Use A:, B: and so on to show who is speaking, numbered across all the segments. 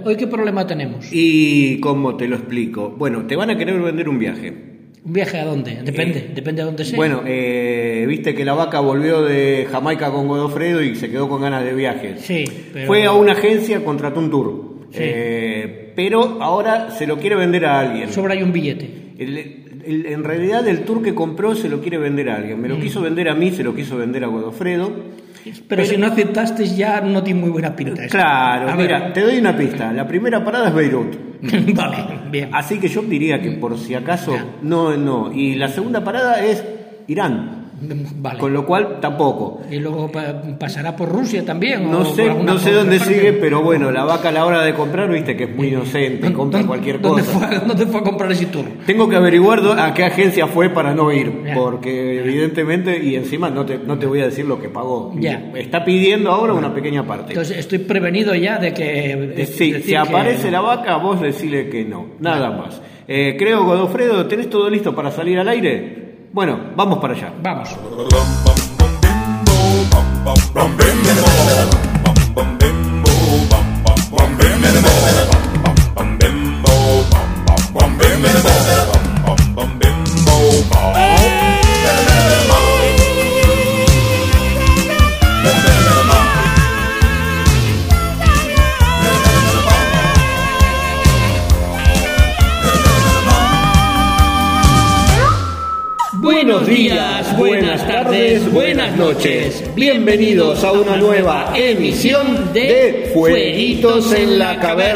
A: ¿hoy qué problema tenemos?
B: ¿Y cómo te lo explico? Bueno, te van a querer vender un viaje.
A: ¿Un viaje a dónde? Depende de dónde sea.
B: Bueno, viste que la vaca volvió de Jamaica con Godofredo y se quedó con ganas de viaje.
A: Sí, pero...
B: Fue a una agencia, contrató un tour.
A: Sí.
B: Pero ahora se lo quiere vender a alguien.
A: Sobra hay un billete.
B: En realidad el tour que compró se lo quiere vender a alguien. Me lo quiso vender a mí, se lo quiso vender a Godofredo.
A: Pero si no aceptaste ya no tiene muy buena pinta.
B: Claro, mira, te doy una pista. La primera parada es Beirut.
A: Vale, bien.
B: Así que yo diría que por si acaso no. Y la segunda parada es Irán.
A: Vale.
B: Con lo cual tampoco.
A: Y luego pasará por Rusia también.
B: No sé dónde sigue, pero bueno, la vaca a la hora de comprar, viste que es muy inocente, compra cualquier cosa.
A: ¿Dónde fue a comprar ese tour?
B: Tengo que averiguar a qué agencia fue para no ir, porque evidentemente, y encima no te voy a decir lo que pagó.
A: Ya.
B: Está pidiendo ahora una pequeña parte.
A: Entonces estoy prevenido ya de que...
B: Si aparece la vaca, vos decile que no, nada más. Creo, Godofredo, ¿tenés todo listo para salir al aire? Bueno, vamos para allá.
A: Vamos. Buenos días, buenas tardes, buenas noches. Bienvenidos a una nueva emisión de Fueguitos en la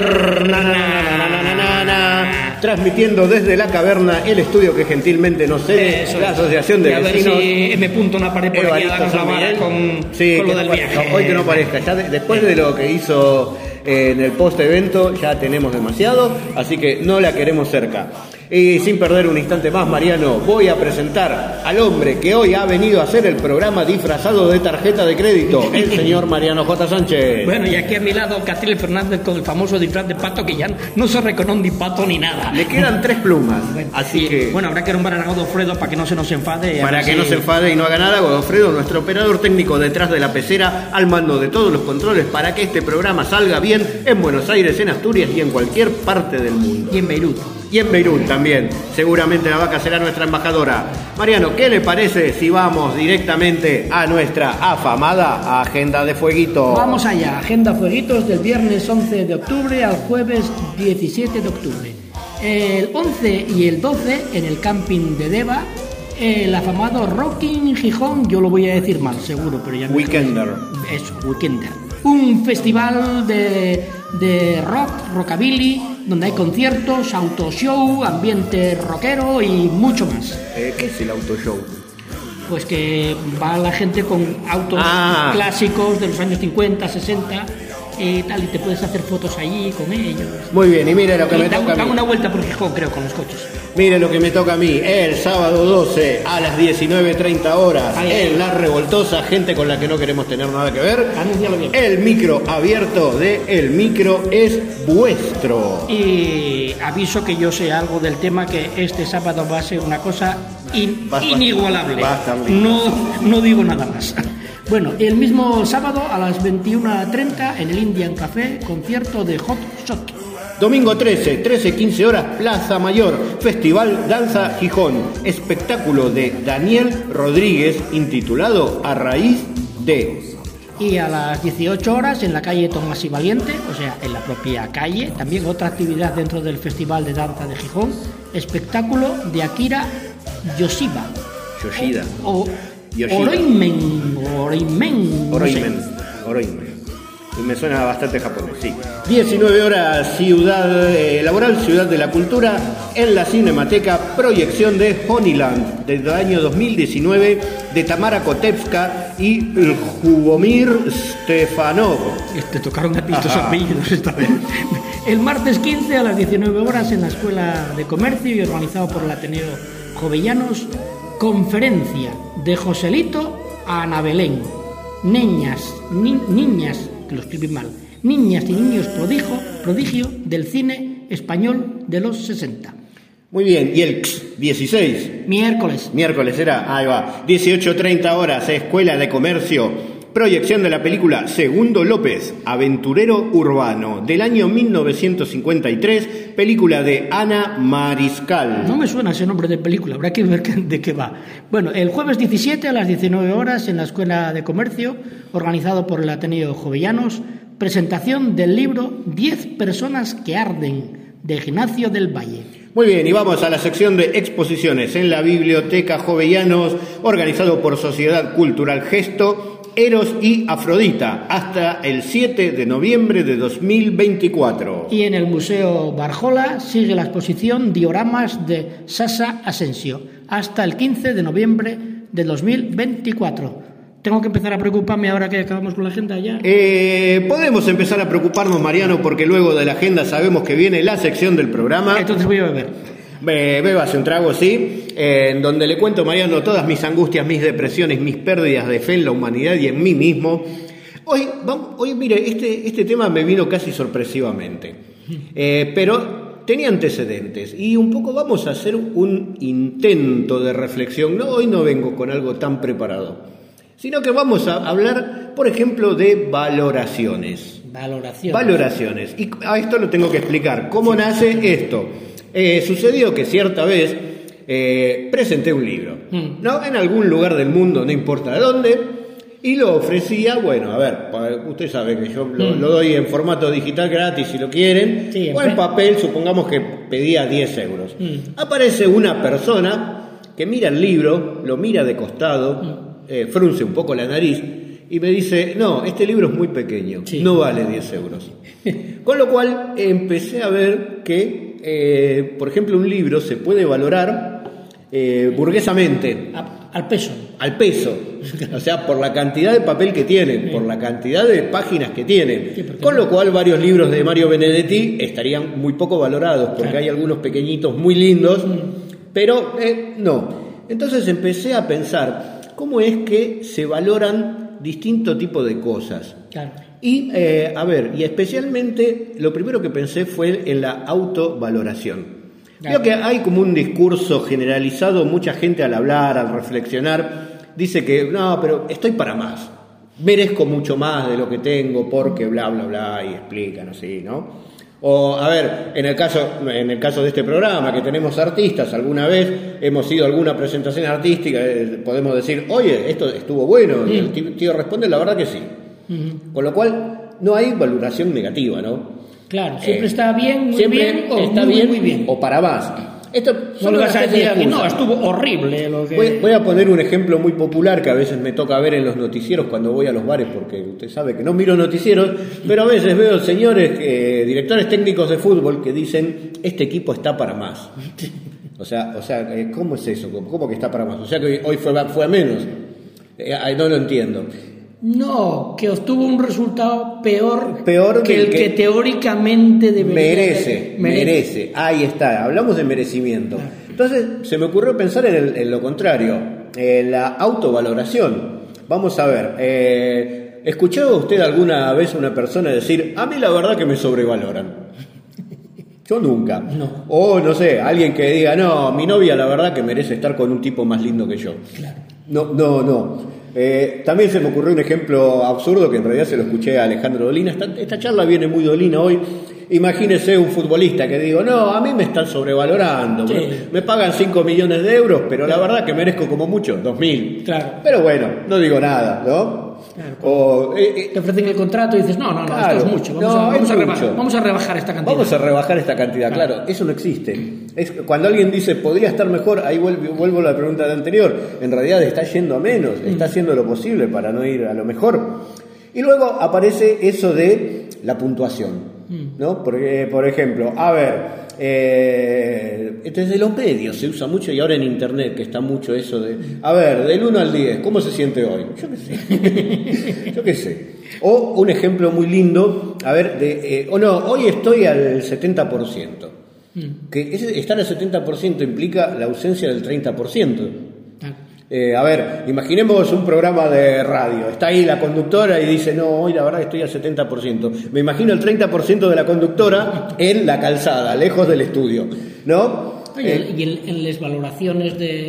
A: Caverna.
B: Transmitiendo desde la caverna el estudio que gentilmente nos cede la Asociación de Vecinos.
A: A ver si me punto una pared por aquí a darnos la vara con lo del viaje.
B: Hoy que no parezca, ya después de lo que hizo en el post-evento ya tenemos demasiado, así que no la queremos cerca. Y sin perder un instante más, Mariano, voy a presentar al hombre que hoy ha venido a hacer el programa disfrazado de tarjeta de crédito, el señor Mariano J. Sánchez.
A: Bueno, y aquí a mi lado Catriel Fernández con el famoso disfraz de pato que ya no se reconoce ni pato ni nada.
B: Le quedan 3 plumas, así que...
A: Bueno, habrá que nombrar a Godofredo para que no se nos enfade.
B: Para que no se enfade y no haga nada, Godofredo, nuestro operador técnico detrás de la pecera, al mando de todos los controles para que este programa salga bien en Buenos Aires, en Asturias y en cualquier parte del mundo.
A: Y en Beirut.
B: Y en Beirut también. Seguramente la vaca será nuestra embajadora. Mariano, ¿qué le parece si vamos directamente a nuestra afamada Agenda de Fueguitos?
A: Vamos allá. Agenda Fueguitos del viernes 11 de octubre al jueves 17 de octubre. El 11 y el 12 en el camping de Deva, el afamado Rocking Gijón, yo lo voy a decir mal, seguro, pero ya...
B: Weekender.
A: Eso, Weekender. Un festival de rock, rockabilly, donde hay conciertos, autoshow, ambiente rockero y mucho más.
B: ¿Qué es el autoshow?
A: Pues que va la gente con autos clásicos de los años 50, 60 y tal, y te puedes hacer fotos allí con ellos.
B: Muy bien, y mire lo que me toca a mí.
A: Dan una vuelta por Gijón, creo, con los coches.
B: Mire lo que me toca a mí, el sábado 12 a las 19:30 horas, en La Revoltosa, gente con la que no queremos tener nada que ver.
A: Anúncialo bien.
B: El micro abierto de El Micro es Vuestro.
A: Y aviso que yo sé algo del tema, que este sábado va a ser una cosa inigualable. No digo nada más. Bueno, el mismo sábado a las 21:30 en el Indian Café, concierto de Hot Shot.
B: Domingo 13:15 horas, Plaza Mayor, Festival Danza Gijón, espectáculo de Daniel Rodríguez intitulado A Raíz de...
A: Y a las 18 horas en la calle Tomás y Valiente, o sea, en la propia calle, también otra actividad dentro del Festival de Danza de Gijón, espectáculo de Akira Yoshida.
B: Oroimen. Y me suena bastante japonés, sí. 19 horas, Ciudad de la Cultura, en la Cinemateca, proyección de Honeyland, del año 2019, de Tamara Kotevska y Jubomir Stefanov.
A: Te tocaron a ti estos apellidos esta vez. El martes 15 a las 19 horas en la Escuela de Comercio y organizado por el Ateneo Jovellanos, conferencia de Joselito a Ana Belén. Niñas, que lo escribí mal, niñas y niños prodigio del cine español de los 60.
B: Muy bien, y el 16.
A: Miércoles
B: Era, ahí va. 18:30 horas, Escuela de Comercio, proyección de la película Segundo López, aventurero urbano, del año 1953, película de Ana Mariscal.
A: No me suena ese nombre de película, habrá que ver de qué va. Bueno, el jueves 17 a las 19 horas en la Escuela de Comercio, organizado por el Ateneo Jovellanos, presentación del libro 10 personas que arden, de Ignacio del Valle.
B: Muy bien, y vamos a la sección de exposiciones en la Biblioteca Jovellanos, organizado por Sociedad Cultural Gesto, Eros y Afrodita, hasta el 7 de noviembre de 2024.
A: Y en el Museo Barjola sigue la exposición Dioramas de Sasa Asensio, hasta el 15 de noviembre de 2024. ¿Tengo que empezar a preocuparme ahora que acabamos con la agenda ya?
B: Podemos empezar a preocuparnos, Mariano, porque luego de la agenda sabemos que viene la sección del programa.
A: Entonces voy a beber.
B: Bébase un trago, sí, en donde le cuento, Mariano, todas mis angustias, mis depresiones, mis pérdidas de fe en la humanidad y en mí mismo. Hoy mire, este tema me vino casi sorpresivamente, pero tenía antecedentes y un poco vamos a hacer un intento de reflexión. No, hoy no vengo con algo tan preparado, sino que vamos a hablar, por ejemplo, de valoraciones. Valoraciones. Y a esto lo tengo que explicar. ¿Cómo nace esto? Sucedió que cierta vez presenté un libro, ¿no? En algún lugar del mundo, no importa dónde, y lo ofrecía, bueno, a ver, usted sabe que yo lo doy en formato digital gratis si lo quieren, sí, o en papel, supongamos que pedía 10 euros. Aparece una persona que mira el libro, lo mira de costado, frunce un poco la nariz y me dice, no, este libro es muy pequeño, sí, no vale 10 euros. Con lo cual empecé a ver que, por ejemplo, un libro se puede valorar burguesamente.
A: Al peso.
B: Al peso. O sea, por la cantidad de papel que tienen, por la cantidad de páginas que tienen. Sí, con lo cual varios libros de Mario Benedetti estarían muy poco valorados, porque claro, hay algunos pequeñitos muy lindos, pero no. Entonces empecé a pensar cómo es que se valoran distintos tipos de cosas. Claro. Y, y especialmente, lo primero que pensé fue en la autovaloración. Claro. Creo que hay como un discurso generalizado, mucha gente al hablar, al reflexionar, dice que, no, pero estoy para más, merezco mucho más de lo que tengo porque bla, bla, bla, y explican así, ¿no? O, a ver, en el caso de este programa, que tenemos artistas, alguna vez hemos ido a alguna presentación artística, podemos decir, oye, esto estuvo bueno, y el tío responde, la verdad que sí. Con lo cual, no hay valoración negativa, ¿no?
A: Claro, siempre está bien, muy
B: siempre
A: bien, o
B: está
A: muy,
B: bien,
A: muy bien.
B: O para más. Esto
A: no lo vas a decir aquí, no, estuvo horrible lo que...
B: Voy a poner un ejemplo muy popular que a veces me toca ver en los noticieros cuando voy a los bares, porque usted sabe que no miro noticieros, pero a veces veo señores, directores técnicos de fútbol que dicen, este equipo está para más. O sea, ¿cómo es eso? ¿Cómo que está para más? O sea que hoy fue a menos. No lo entiendo.
A: No, que obtuvo un resultado peor
B: que
A: el que teóricamente debería
B: merece. Ahí está, hablamos de merecimiento. Entonces se me ocurrió pensar en lo contrario, en la autovaloración. Vamos a ver, ¿escuchó usted alguna vez a una persona decir, a mí la verdad que me sobrevaloran? Yo nunca.
A: No.
B: O no sé, alguien que diga, no, mi novia la verdad que merece estar con un tipo más lindo que yo.
A: Claro.
B: No. También se me ocurrió un ejemplo absurdo que en realidad se lo escuché a Alejandro Dolina. Esta charla viene muy dolina hoy. Imagínese un futbolista que digo, no, a mí me están sobrevalorando, sí, me pagan 5 millones de euros, pero la verdad que merezco como mucho 2.000.
A: Claro.
B: Pero bueno, no digo nada, ¿no?
A: Claro, te ofrecen el contrato y dices, no,
B: claro,
A: esto es mucho, vamos a rebajar esta cantidad.
B: Vamos a rebajar esta cantidad, claro, eso no existe. Cuando alguien dice, podría estar mejor, ahí vuelvo a la pregunta anterior, en realidad está yendo a menos, está haciendo lo posible para no ir a lo mejor. Y luego aparece eso de la puntuación, ¿no? Porque, por ejemplo, a ver, desde los medios se usa mucho y ahora en internet que está mucho eso de, a ver, del 1 al 10, ¿cómo se siente hoy? Yo qué sé. O un ejemplo muy lindo, a ver, hoy estoy al 70%. Que estar al 70% implica la ausencia del 30%. A ver, imaginemos un programa de radio. Está ahí la conductora y dice, no, hoy la verdad estoy al 70%. Me imagino el 30% de la conductora en la calzada, lejos del estudio, ¿no?
A: Y en las valoraciones de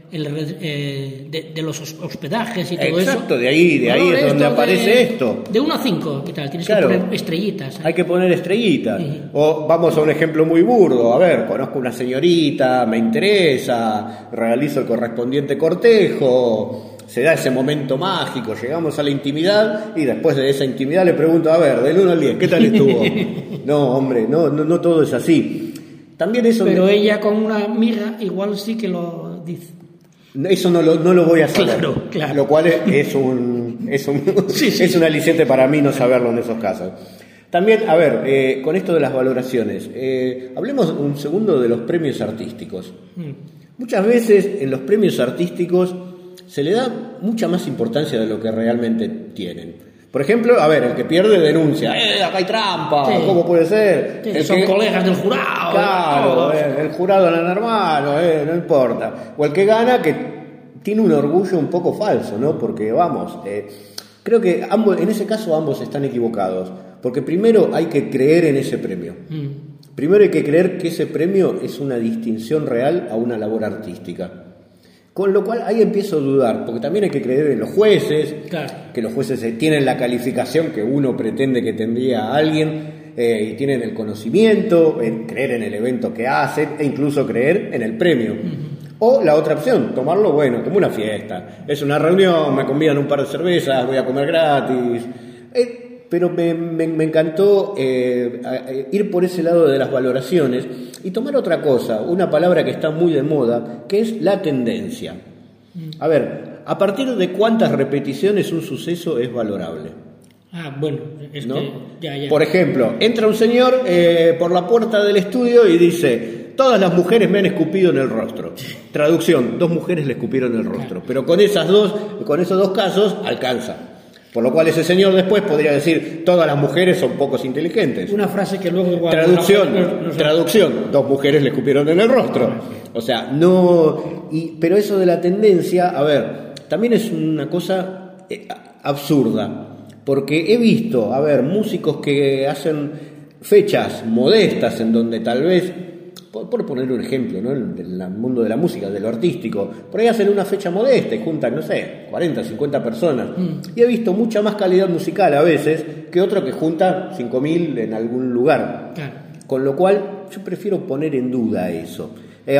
A: de los hospedajes y todo eso.
B: Exacto, de ahí es donde aparece esto.
A: De 1 a 5, ¿qué tal? Tienes que poner estrellitas.
B: Hay que poner estrellitas. O vamos a un ejemplo muy burdo. A ver, conozco una señorita, me interesa, realizo el correspondiente cortejo, se da ese momento mágico, llegamos a la intimidad y después de esa intimidad le pregunto, a ver, del 1 al 10, ¿qué tal estuvo? No, hombre, no todo es así. También eso.
A: Pero ella con una amiga igual sí que lo dice.
B: Eso no lo voy a saber.
A: Claro.
B: Lo cual es un aliciente para mí no saberlo en esos casos. También, a ver, con esto de las valoraciones, hablemos un segundo de los premios artísticos. Muchas veces en los premios artísticos se le da mucha más importancia de lo que realmente tienen. Por ejemplo, a ver, el que pierde denuncia, acá hay trampa, ¿cómo puede ser?
A: Sí, son colegas del jurado.
B: Claro, el jurado era normal, no importa. O el que gana, que tiene un orgullo un poco falso, ¿no? Porque vamos, creo que en ese caso ambos están equivocados. Porque primero hay que creer en ese premio. Primero hay que creer que ese premio es una distinción real a una labor artística. Con lo cual ahí empiezo a dudar, porque también hay que creer en los jueces, que los jueces tienen la calificación que uno pretende que tendría alguien, y tienen el conocimiento, en creer en el evento que hacen, e incluso creer en el premio. O la otra opción, tomarlo como una fiesta. Es una reunión, me convidan un par de cervezas, voy a comer gratis. Pero me encantó ir por ese lado de las valoraciones y tomar otra cosa, una palabra que está muy de moda, que es la tendencia. A ver, ¿a partir de cuántas repeticiones un suceso es valorable?
A: Bueno, es
B: ¿no?
A: que ya.
B: Por ejemplo, entra un señor por la puerta del estudio y dice: todas las mujeres me han escupido en el rostro. Traducción: 2 mujeres le escupieron en el rostro. Pero con esos dos casos alcanza. Por lo cual ese señor después podría decir: todas las mujeres son pocos inteligentes.
A: Una frase que luego igual...
B: Traducción: 2 mujeres le escupieron en el rostro. O sea, no... pero eso de la tendencia, a ver, también es una cosa absurda. Porque he visto, músicos que hacen fechas modestas en donde tal vez... Por poner un ejemplo, ¿no? En el mundo de la música, de lo artístico, por ahí hacen una fecha modesta y juntan, 40, 50 personas. Y he visto mucha más calidad musical a veces que otro que junta 5.000 en algún lugar. Claro. Con lo cual, yo prefiero poner en duda eso.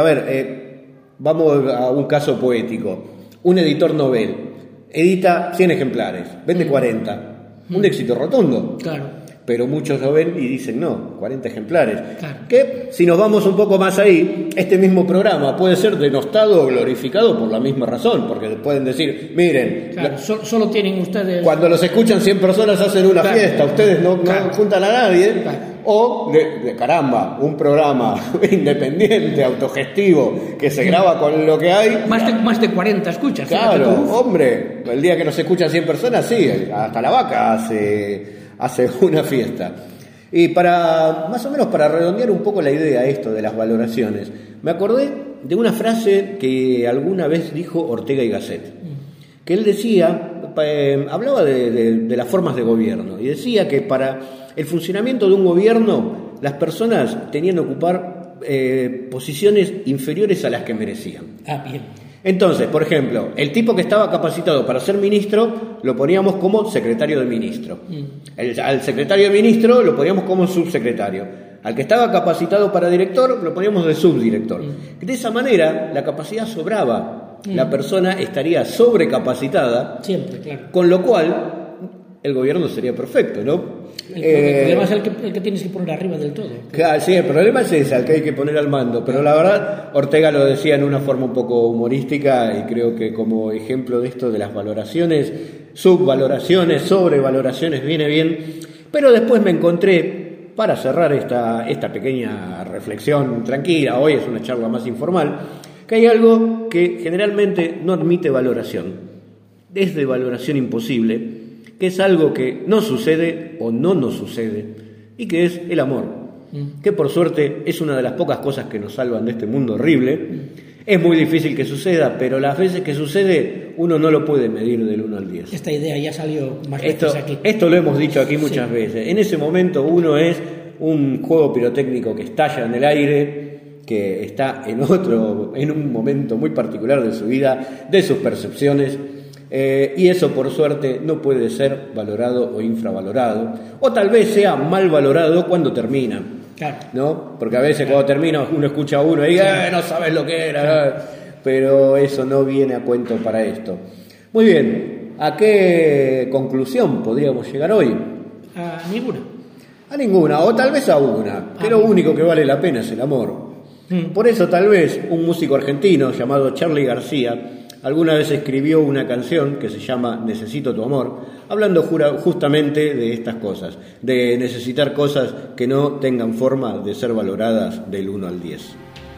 B: Vamos a un caso poético. Un editor novel edita 100 ejemplares, vende 40. Un éxito rotundo. Claro. Pero muchos lo ven y dicen, no, 40 ejemplares. Claro. Que, si nos vamos un poco más ahí, este mismo programa puede ser denostado o glorificado por la misma razón, porque pueden decir, miren...
A: Claro, solo tienen ustedes...
B: Cuando los escuchan 100 personas hacen una fiesta, ustedes no juntan a nadie, o, de caramba, un programa independiente, autogestivo, que se graba con lo que hay...
A: Más de 40 escuchas.
B: Claro, hombre, el día que nos escuchan 100 personas, sí, hasta la vaca hace una fiesta. Y más o menos para redondear un poco la idea esto de las valoraciones, me acordé de una frase que alguna vez dijo Ortega y Gasset, que él decía, hablaba de las formas de gobierno, y decía que para el funcionamiento de un gobierno las personas tenían que ocupar posiciones inferiores a las que merecían. Bien. Entonces, por ejemplo, el tipo que estaba capacitado para ser ministro lo poníamos como secretario de ministro. Al secretario de ministro lo poníamos como subsecretario. Al que estaba capacitado para director lo poníamos de subdirector. De esa manera la capacidad sobraba. La persona estaría sobrecapacitada.
A: Siempre, claro.
B: Con lo cual el gobierno sería perfecto, ¿no?
A: El problema es el que tienes que poner arriba del todo.
B: Claro, sí, el problema es ese, al que hay que poner al mando. Pero la verdad, Ortega lo decía en una forma un poco humorística, y creo que como ejemplo de esto de las valoraciones, subvaloraciones, sobrevaloraciones, viene bien. Pero después me encontré, para cerrar esta pequeña reflexión tranquila, hoy es una charla más informal, que hay algo que generalmente no admite valoración. Es de valoración imposible, que es algo que no sucede o no nos sucede, y que es el amor, que por suerte es una de las pocas cosas que nos salvan de este mundo horrible. Es muy difícil que suceda, pero las veces que sucede uno no lo puede medir del 1 al 10.
A: Esta idea ya salió más veces aquí.
B: Esto lo hemos dicho aquí muchas veces. En ese momento uno es un juego pirotécnico que estalla en el aire, que está en un momento muy particular de su vida, de sus percepciones, y eso por suerte no puede ser valorado o infravalorado, o tal vez sea mal valorado cuando termina,
A: claro,
B: ¿no? Porque a veces cuando termina uno escucha a uno y no sabes lo que era, pero eso no viene a cuento para esto. Muy bien, ¿a qué conclusión podríamos llegar hoy?
A: A ninguna.
B: A ninguna, o tal vez a una, que lo único que vale la pena es el amor. Por eso tal vez un músico argentino llamado Charly García alguna vez escribió una canción que se llama Necesito tu amor, hablando justamente de estas cosas, de necesitar cosas que no tengan forma de ser valoradas del 1 al 10.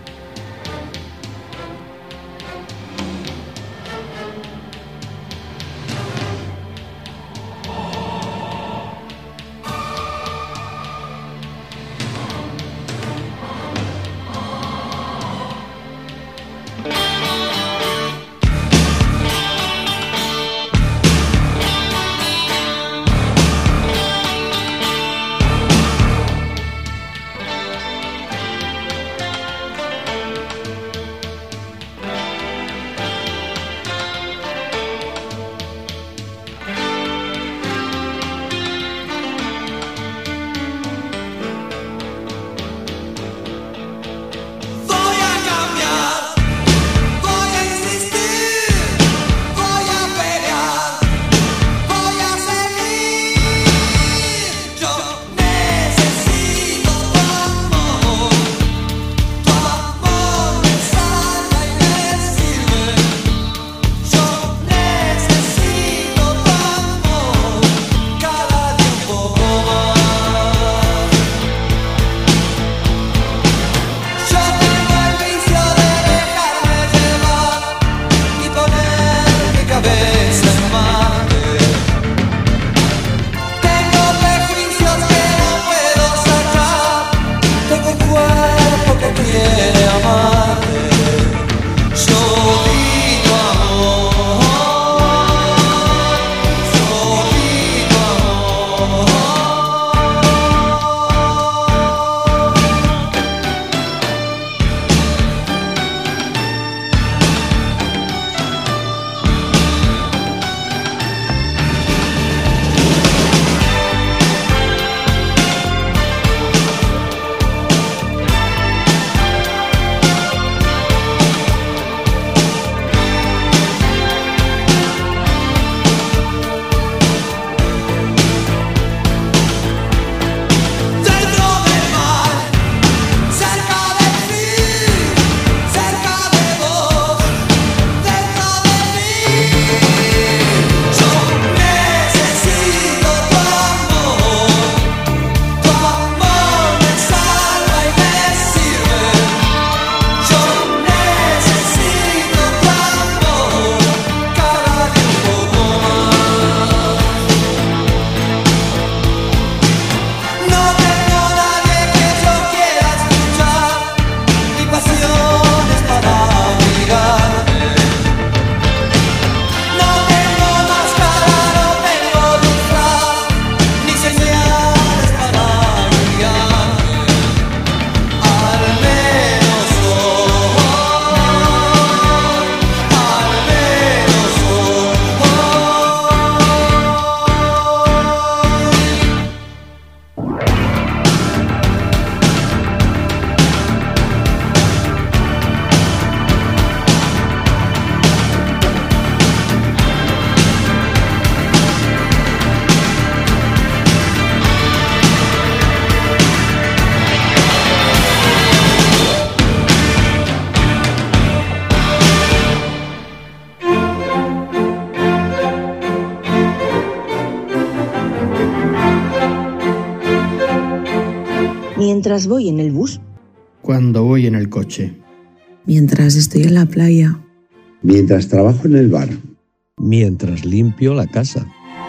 C: Mientras voy en el bus.
D: Cuando voy en el coche.
E: Mientras estoy en la playa.
F: Mientras trabajo en el bar.
G: Mientras limpio la casa.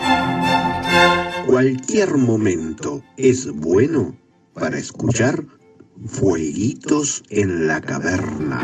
H: Cualquier momento es bueno para escuchar Fueguitos en la Caverna.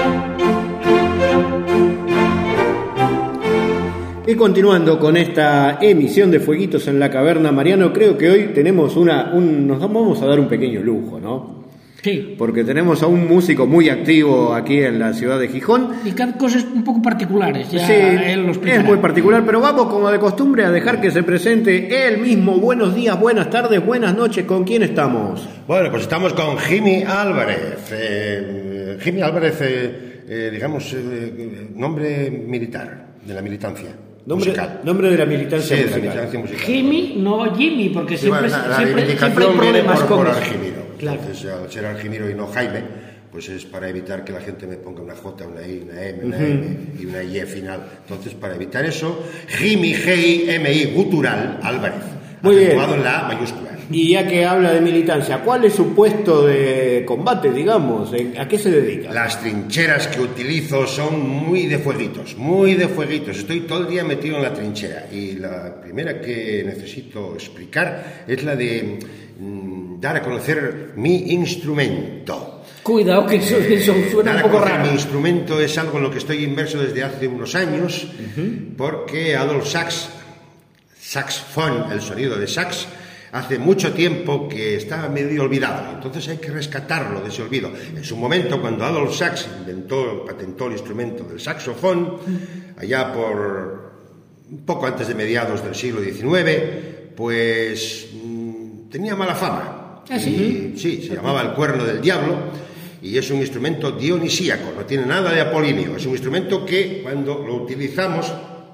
B: Y continuando con esta emisión de Fueguitos en la Caverna, Mariano, creo que hoy tenemos nos vamos a dar un pequeño lujo, ¿no?
A: Sí.
B: Porque tenemos a un músico muy activo aquí en la ciudad de Gijón.
A: Y cada cosas un poco particulares, ya
B: Sí,
A: él lo explicará.
B: es muy particular, pero vamos como de costumbre a dejar que se presente él mismo. Buenos días, buenas tardes, buenas noches. ¿Con quién estamos?
C: Bueno, pues estamos con Jimmy Álvarez. Jimmy Álvarez, digamos, nombre militar, de la militancia musical.
B: Nombre de la militancia
C: Sí,
B: musical.
C: de la militancia musical.
A: Jimmy, no Jimmy, porque
C: Sí,
A: siempre,
C: bueno, la
A: siempre hay
C: reivindicación viene
A: problemas
C: por
A: con eso.
C: Argimiro.
A: Claro.
C: Entonces, al ser Argimiro y no Jaime, pues es para evitar que la gente me ponga una J, una I, una M, una M y una Y final. Entonces, para evitar eso, Jimmy, G-I-M-I, gutural, Álvarez.
B: Muy bien.
C: Acentuado en la mayúscula.
B: Y ya que habla de militancia, ¿cuál es su puesto de combate, digamos? ¿A qué se dedica?
C: Las trincheras que utilizo son muy de fueguitos, muy de fueguitos. Estoy todo el día metido en la trinchera. Y la primera que necesito explicar es la de dar a conocer mi instrumento.
A: Cuidado, que eso suena
C: Dar
A: un
C: a
A: poco
C: conocer
A: raro.
C: mi instrumento es algo en lo que estoy inmerso desde hace unos años, porque Adolf saxofón, el sonido de sax, hace mucho tiempo que estaba medio olvidado, entonces hay que rescatarlo de ese olvido. En su momento, cuando Adolf Sax patentó el instrumento del saxofón, allá por un poco antes de mediados del siglo XIX, pues tenía mala fama.
A: ¿Ah, sí?
C: Sí, se llamaba el cuerno del diablo y es un instrumento dionisíaco, no tiene nada de apolíneo, es un instrumento que cuando lo utilizamos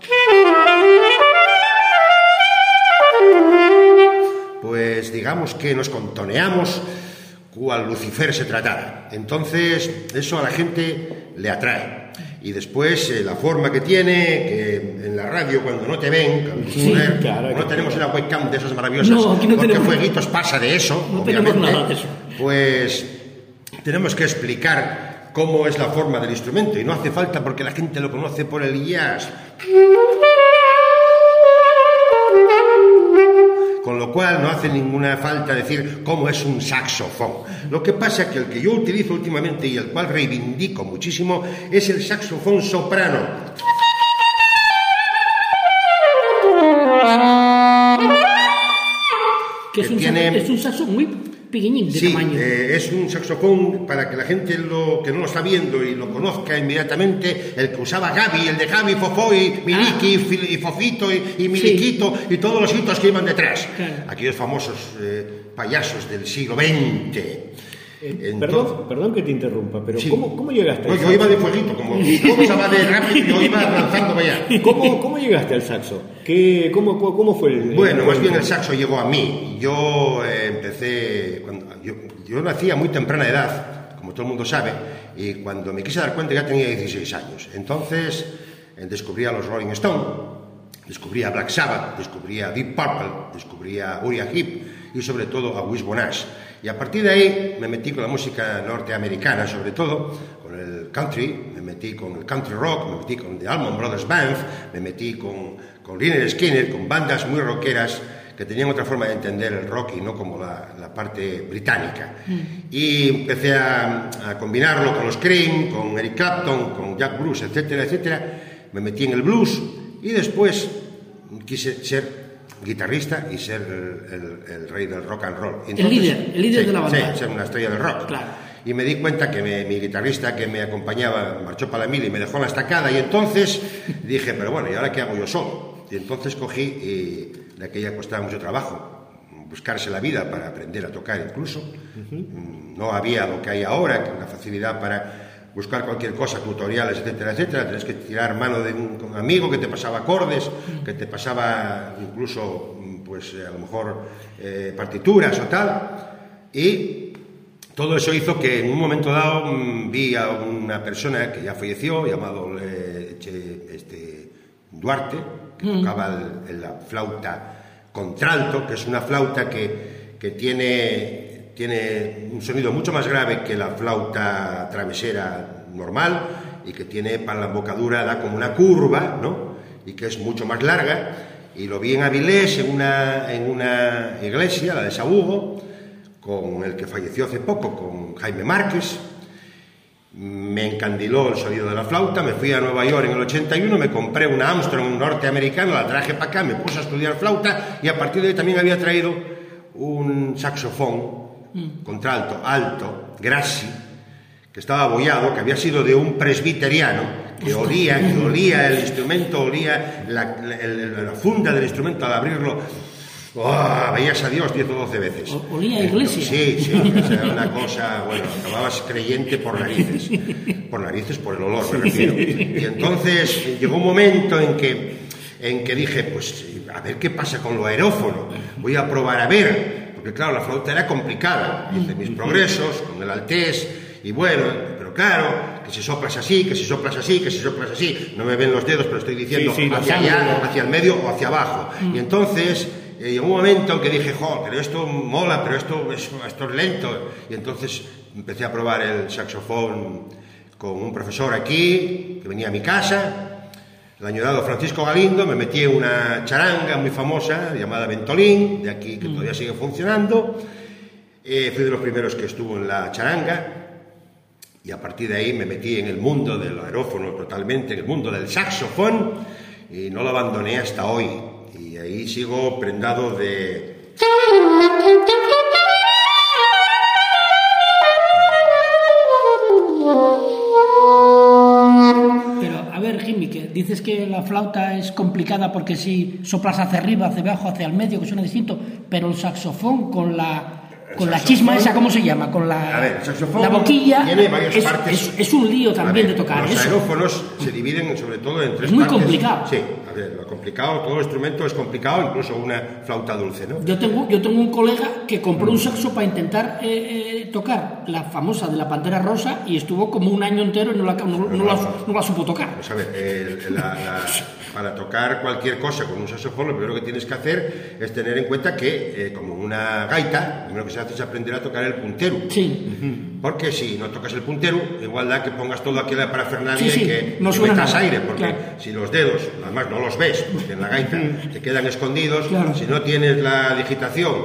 C: pues digamos que nos contoneamos cual Lucifer se tratara. Entonces eso a la gente le atrae. Y después la forma que tiene, que en la radio cuando no te ven, claro, no tenemos una webcam de esas maravillosas,
A: No, aquí no
C: porque
A: tenemos.
C: Fueguitos pasa de eso,
A: No
C: obviamente,
A: tenemos nada de eso.
C: pues tenemos que explicar cómo es la forma del instrumento y no hace falta porque la gente lo conoce por el jazz. Con lo cual no hace ninguna falta decir cómo es un saxofón. Lo que pasa es que el que yo utilizo últimamente y el cual reivindico muchísimo es el saxofón soprano.
A: Que es un saxo muy pequeñín de tamaño.
C: Es un saxofón para que la gente que no lo está viendo y lo conozca inmediatamente, el que usaba Gaby, el de Gaby, Fofó y Miliki, y Fofito y Miliquito y todos los hitos que iban detrás.
A: Claro.
C: Aquellos famosos payasos del siglo XX.
B: Perdón que te interrumpa, pero
C: Sí.
B: ¿cómo llegaste al
C: No, yo iba de fueguito, como todo se va de rápido, yo iba lanzando para allá.
B: ¿Cómo llegaste al saxo? ¿Cómo fue el...?
C: Bueno, más bien el saxo llegó a mí. Yo empecé... Yo nací a muy temprana edad, como todo el mundo sabe, y cuando me quise dar cuenta ya tenía 16 años. Entonces descubrí a los Rolling Stones, descubrí a Black Sabbath, descubrí a Deep Purple, descubrí a Uriah Heep y sobre todo a Wishbone Ash. Y a partir de ahí me metí con la música norteamericana, sobre todo, con el country, me metí con el country rock, me metí con The Allman Brothers Band, me metí con Lynyrd Skynyrd, con bandas muy rockeras que tenían otra forma de entender el rock y no como la parte británica. Y empecé a combinarlo con los Cream, con Eric Clapton, con Jack Bruce, etcétera, etcétera. Me metí en el blues y después quise ser guitarrista y ser el rey del rock and roll. Entonces,
A: el líder de la banda.
C: Sí, ser una estrella del rock.
A: Claro.
C: Y me di cuenta que mi guitarrista que me acompañaba marchó para la mil y me dejó en la estacada y entonces dije, pero bueno, ¿y ahora qué hago yo solo? Y entonces cogí, y de aquella costaba mucho trabajo buscarse la vida para aprender a tocar incluso. No había lo que hay ahora, que una facilidad para buscar cualquier cosa, tutoriales, etcétera, etcétera. Tenés que tirar mano de un amigo que te pasaba acordes, que te pasaba incluso, pues a lo mejor partituras o tal. Y todo eso hizo que en un momento dado vi a una persona que ya falleció, llamado Duarte, que tocaba la flauta contralto, que es una flauta que tiene un sonido mucho más grave que la flauta travesera normal y que tiene para la embocadura, da como una curva, ¿no? Y que es mucho más larga. Y lo vi en Avilés, en una iglesia, la de Sabugo, con el que falleció hace poco, con Jaime Márquez. Me encandiló el sonido de la flauta, me fui a Nueva York en el 81, me compré una Armstrong norteamericana, la traje para acá, me puse a estudiar flauta y a partir de ahí también había traído un saxofón contralto alto, grassi, que estaba abollado, que había sido de un presbiteriano, que olía el instrumento, olía la funda del instrumento al abrirlo. Veías a Dios 10 o 12 veces.
A: Olía a iglesia.
C: Sí, era una cosa, bueno, acababas creyente por narices, por el olor me refiero. Y entonces llegó un momento en que dije, pues a ver qué pasa con lo aerófono, voy a probar a ver, porque claro, la flauta era complicada, hice mis progresos con el altés, y bueno, pero claro, que si soplas así, que si soplas así, que si soplas así, no me ven los dedos, pero estoy diciendo hacia allá, hacia el medio o hacia abajo. Y entonces llegó un momento en que dije, pero esto mola, pero esto es lento. Y entonces empecé a probar el saxofón con un profesor aquí, que venía a mi casa, el añorado Francisco Galindo. Me metí en una charanga muy famosa llamada Ventolín, de aquí, que todavía sigue funcionando. Fui de los primeros que estuvo en la charanga. Y a partir de ahí me metí en el mundo del aerófono totalmente, en el mundo del saxofón, y no lo abandoné hasta hoy. Y ahí sigo prendado de...
A: Pero, a ver, Jimmy, que dices que la flauta es complicada porque si soplas hacia arriba, hacia abajo, hacia el medio, que suena distinto, pero el saxofón con la chisma esa, ¿cómo se llama? Con la,
C: a ver, el saxofón
A: la boquilla
C: tiene varias partes.
A: Es un lío también de tocar.
C: Los aerófonos se dividen sobre todo en 3 partes.
A: Es muy complicado.
C: Sí, a ver, lo complicado, todo instrumento es complicado, incluso una flauta dulce, ¿no?
A: Yo tengo un colega que compró un saxo para intentar tocar la famosa de la Pantera Rosa y estuvo como un año entero y no la supo tocar.
C: Pues a ver, para tocar cualquier cosa con un saxofón, lo primero que tienes que hacer es tener en cuenta que, como una gaita, lo primero que se hace es aprender a tocar el puntero.
A: Sí.
C: Porque si no tocas el puntero, igual da que pongas todo aquí la parafernalia
A: y
C: que
A: no
C: metas aire, porque
A: claro,
C: si los dedos, además no los ves, porque en la gaita te quedan escondidos,
A: claro,
C: si no tienes la digitación,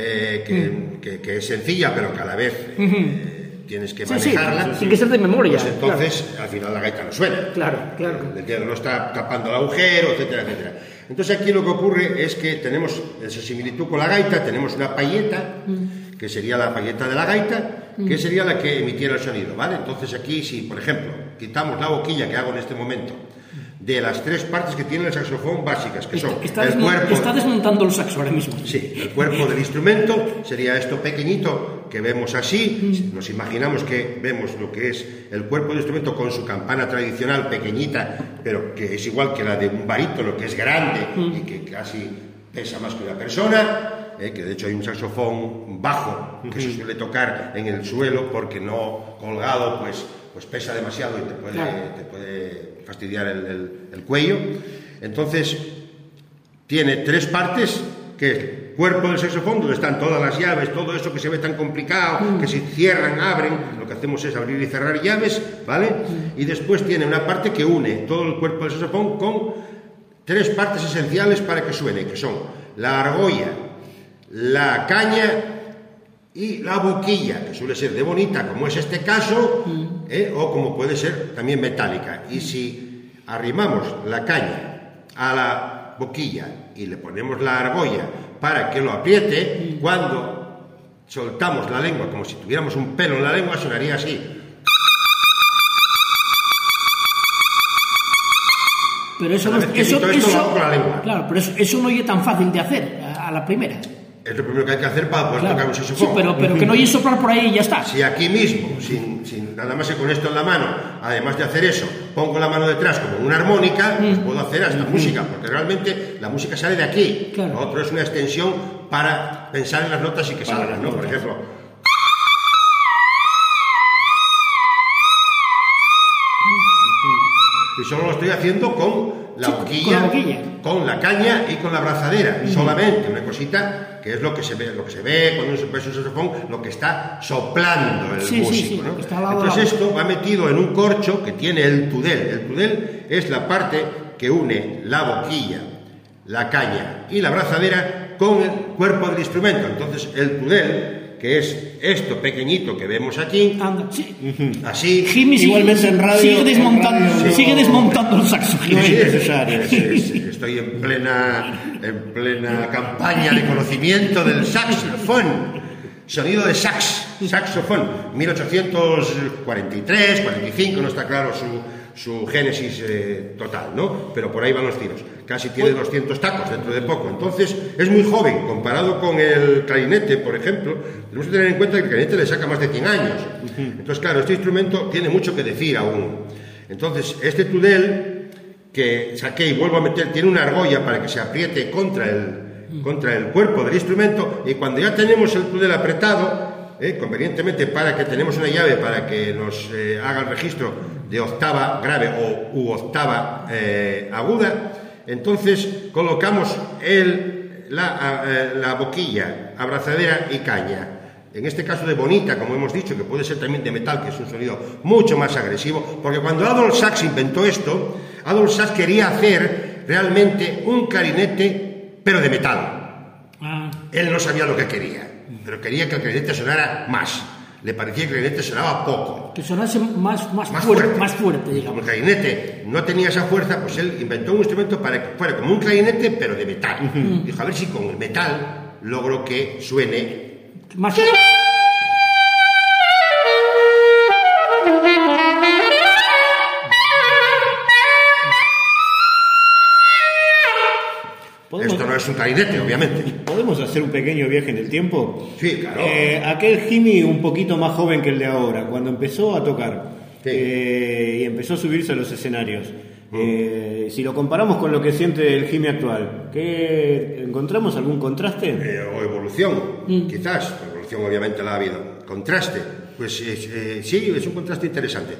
C: que es sencilla, pero cada vez tienes que manejarla,
A: tiene que ser de memoria.
C: Pues entonces, al final la gaita no suena.
A: Claro.
C: El dedo no está tapando el agujero, etcétera, etcétera. Entonces aquí lo que ocurre es que tenemos esa similitud con la gaita, tenemos una payeta, que sería la payeta de la gaita, que sería la que emitiera el sonido, ¿vale? Entonces aquí, si por ejemplo quitamos la boquilla que hago en este momento de las 3 partes que tiene el saxofón básicas, que son el cuerpo...
A: Está desmontando el saxo ahora mismo.
C: Sí, el cuerpo del instrumento sería esto pequeñito que vemos así. Nos imaginamos que vemos lo que es el cuerpo del instrumento con su campana tradicional pequeñita, pero que es igual que la de un barítono, que es grande y que casi pesa más que una persona. Que de hecho hay un saxofón bajo que se suele tocar en el suelo porque no colgado pues pesa demasiado y te puede fastidiar el cuello. Entonces tiene 3 partes, que es el cuerpo del saxofón, donde están todas las llaves, todo eso que se ve tan complicado, que si cierran, abren, lo que hacemos es abrir y cerrar llaves, ¿vale? Y después tiene una parte que une todo el cuerpo del saxofón con 3 partes esenciales para que suene, que son la argolla, la caña y la boquilla, que suele ser de bonita, como es este caso, o como puede ser también metálica. Y si arrimamos la caña a la boquilla y le ponemos la argolla para que lo apriete, cuando soltamos la lengua, como si tuviéramos un pelo en la lengua, sonaría así.
A: Pero eso no es tan fácil de hacer a la primera.
C: Es lo primero que hay que hacer para poder tocar un saxofón.
A: Sí, pero que no hay soplar por ahí y ya está.
C: Si aquí mismo, sin nada más que con esto en la mano, además de hacer eso, pongo la mano detrás como una armónica, pues puedo hacer hasta música, porque realmente la música sale de aquí. Claro. Lo otro es una extensión para pensar en las notas y que salgan, ¿no? Por ejemplo... Y solo lo estoy haciendo con la boquilla, con la caña y con la abrazadera, solamente una cosita que es lo que se ve cuando uno ve un saxofón, lo que está soplando el músico, ¿no? Entonces esto va metido en un corcho que tiene el tudel. El tudel es la parte que une la boquilla, la caña y la abrazadera con el cuerpo del instrumento. Entonces el tudel, que es esto pequeñito que vemos aquí, así.
A: Jimmy, igualmente en radio, sigue desmontando el saxo.
C: No es necesario. Estoy en plena campaña de conocimiento del saxofón. sonido de saxofón, 1843, 45, no está claro su génesis total, ¿no? Pero por ahí van los tiros. Casi tiene 200 tacos dentro de poco. Entonces, es muy joven. Comparado con el clarinete, por ejemplo, tenemos que tener en cuenta que el clarinete le saca más de 100 años. Entonces, claro, este instrumento tiene mucho que decir aún. Entonces, este tudel que saqué y vuelvo a meter, tiene una argolla para que se apriete contra el cuerpo del instrumento, y cuando ya tenemos el tudel apretado, convenientemente para que tenemos una llave para que nos haga el registro de octava grave u octava aguda, entonces colocamos la boquilla, abrazadera y caña. En este caso de bonita, como hemos dicho, que puede ser también de metal, que es un sonido mucho más agresivo, porque cuando Adolph Sax inventó esto, Adolph Sax quería hacer realmente un clarinete, pero de metal. Él no sabía lo que quería, pero quería que el clarinete sonara más. Le parecía que el clarinete sonaba poco.
A: Que sonase más fuerte, digamos.
C: Como el clarinete no tenía esa fuerza, pues él inventó un instrumento para que fuera como un clarinete, pero de metal. Dijo, a ver si con el metal logro que suene
A: más.
C: Esto no es un clarinete, obviamente.
B: ¿Podemos hacer un pequeño viaje en el tiempo?
C: Sí, claro.
B: Aquel Jimmy un poquito más joven que el de ahora, cuando empezó a tocar,
C: sí,
B: y empezó a subirse a los escenarios, si lo comparamos con lo que siente el Jimmy actual, ¿encontramos algún contraste?
C: O evolución, quizás. Evolución obviamente la ha habido. Contraste, pues sí, es un contraste interesante.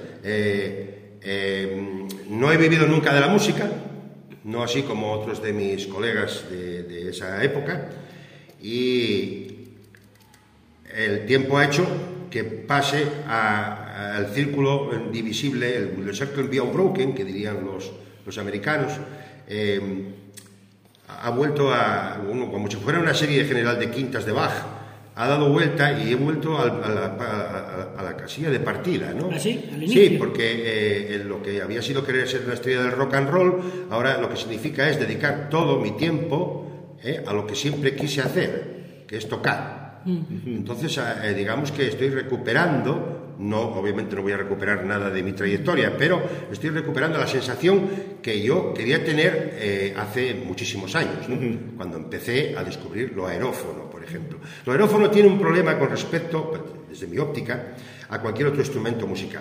C: No he vivido nunca de la música, no así como otros de mis colegas de esa época, y el tiempo ha hecho que pase al círculo indivisible, el circle unbroken, que dirían los americanos. Ha vuelto como si fuera una serie general de quintas de Bach, ha dado vuelta y he vuelto a la casilla de partida, ¿no?
A: ¿Ah, sí? ¿Al inicio?
C: Sí, porque lo que había sido querer ser una estrella del rock and roll, ahora lo que significa es dedicar todo mi tiempo a lo que siempre quise hacer, que es tocar. Entonces, digamos que estoy recuperando, obviamente no voy a recuperar nada de mi trayectoria, pero estoy recuperando la sensación que yo quería tener hace muchísimos años, ¿no? Cuando empecé a descubrir lo aerófono, por ejemplo. Lo aerófono tiene un problema con respecto, desde mi óptica, a cualquier otro instrumento musical.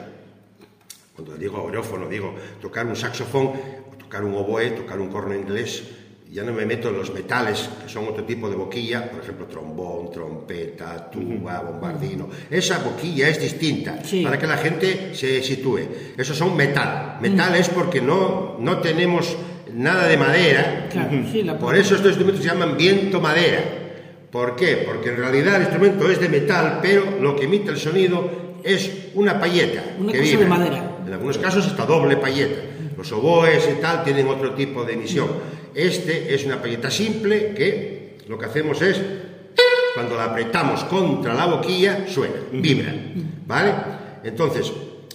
C: Cuando digo aerófono, digo tocar un saxofón, tocar un oboe, tocar un corno inglés. Ya no me meto en los metales, que son otro tipo de boquilla, por ejemplo, trombón, trompeta, tuba, bombardino. Esa boquilla es distinta, sí, para que la gente se sitúe. Esos son metal. Metal es porque no tenemos nada de madera.
A: Claro, sí,
C: por eso estos instrumentos se llaman viento-madera. ¿Por qué? Porque en realidad el instrumento es de metal, pero lo que emite el sonido es una payeta.
A: Una cosa vibra de madera.
C: En algunos casos hasta doble payeta. Los oboes y tal tienen otro tipo de emisión. Este es una payeta simple que lo que hacemos es, cuando la apretamos contra la boquilla, suena, vibra, ¿vale? Entonces,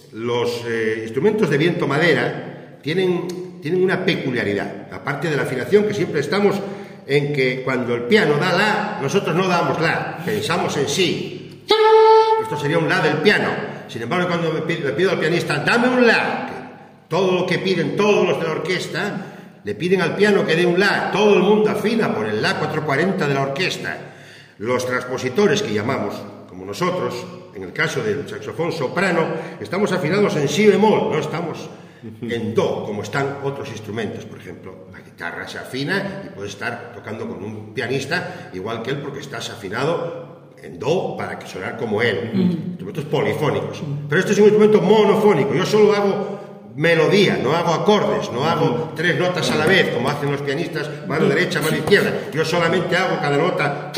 C: los instrumentos de viento madera tienen una peculiaridad, aparte de la afinación, que siempre estamos en que cuando el piano da la, nosotros no damos la, pensamos en sí. Esto sería un la del piano. Sin embargo, cuando le pido al pianista, dame un la, todo lo que piden todos los de la orquesta, le piden al piano que dé un la, todo el mundo afina por el la 440 de la orquesta. Los transpositores que llamamos, como nosotros, en el caso del saxofón soprano, estamos afinados en si bemol, no estamos en do, como están otros instrumentos. Por ejemplo, la guitarra se afina y puedes estar tocando con un pianista igual que él, porque estás afinado en do para que sonar como él. Instrumentos polifónicos. Pero este es un instrumento monofónico. Yo solo hago melodía, no hago acordes, no hago 3 notas a la vez como hacen los pianistas, mano derecha, mano izquierda. Yo solamente hago cada nota.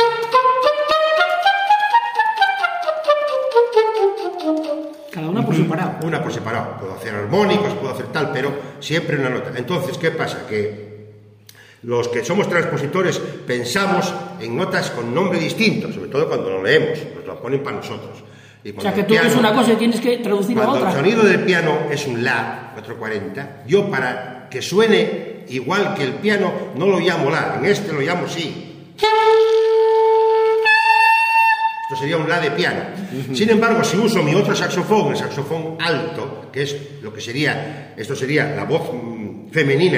A: Cada una por separado.
C: Una por separado. Puedo hacer armónicos, puedo hacer tal, pero siempre una nota. Entonces, ¿qué pasa? Que los que somos transpositores pensamos en notas con nombre distinto, sobre todo cuando lo leemos, nos lo ponen para nosotros.
A: O sea, que tú ves una cosa y tienes que traducirlo a otra.
C: Cuando el sonido del piano es un la 440, yo para que suene igual que el piano no lo llamo la, en este lo llamo si. Esto sería un la de piano. Sin embargo, si uso mi otro saxofón, el saxofón alto, que es lo que sería, esto sería la voz femenina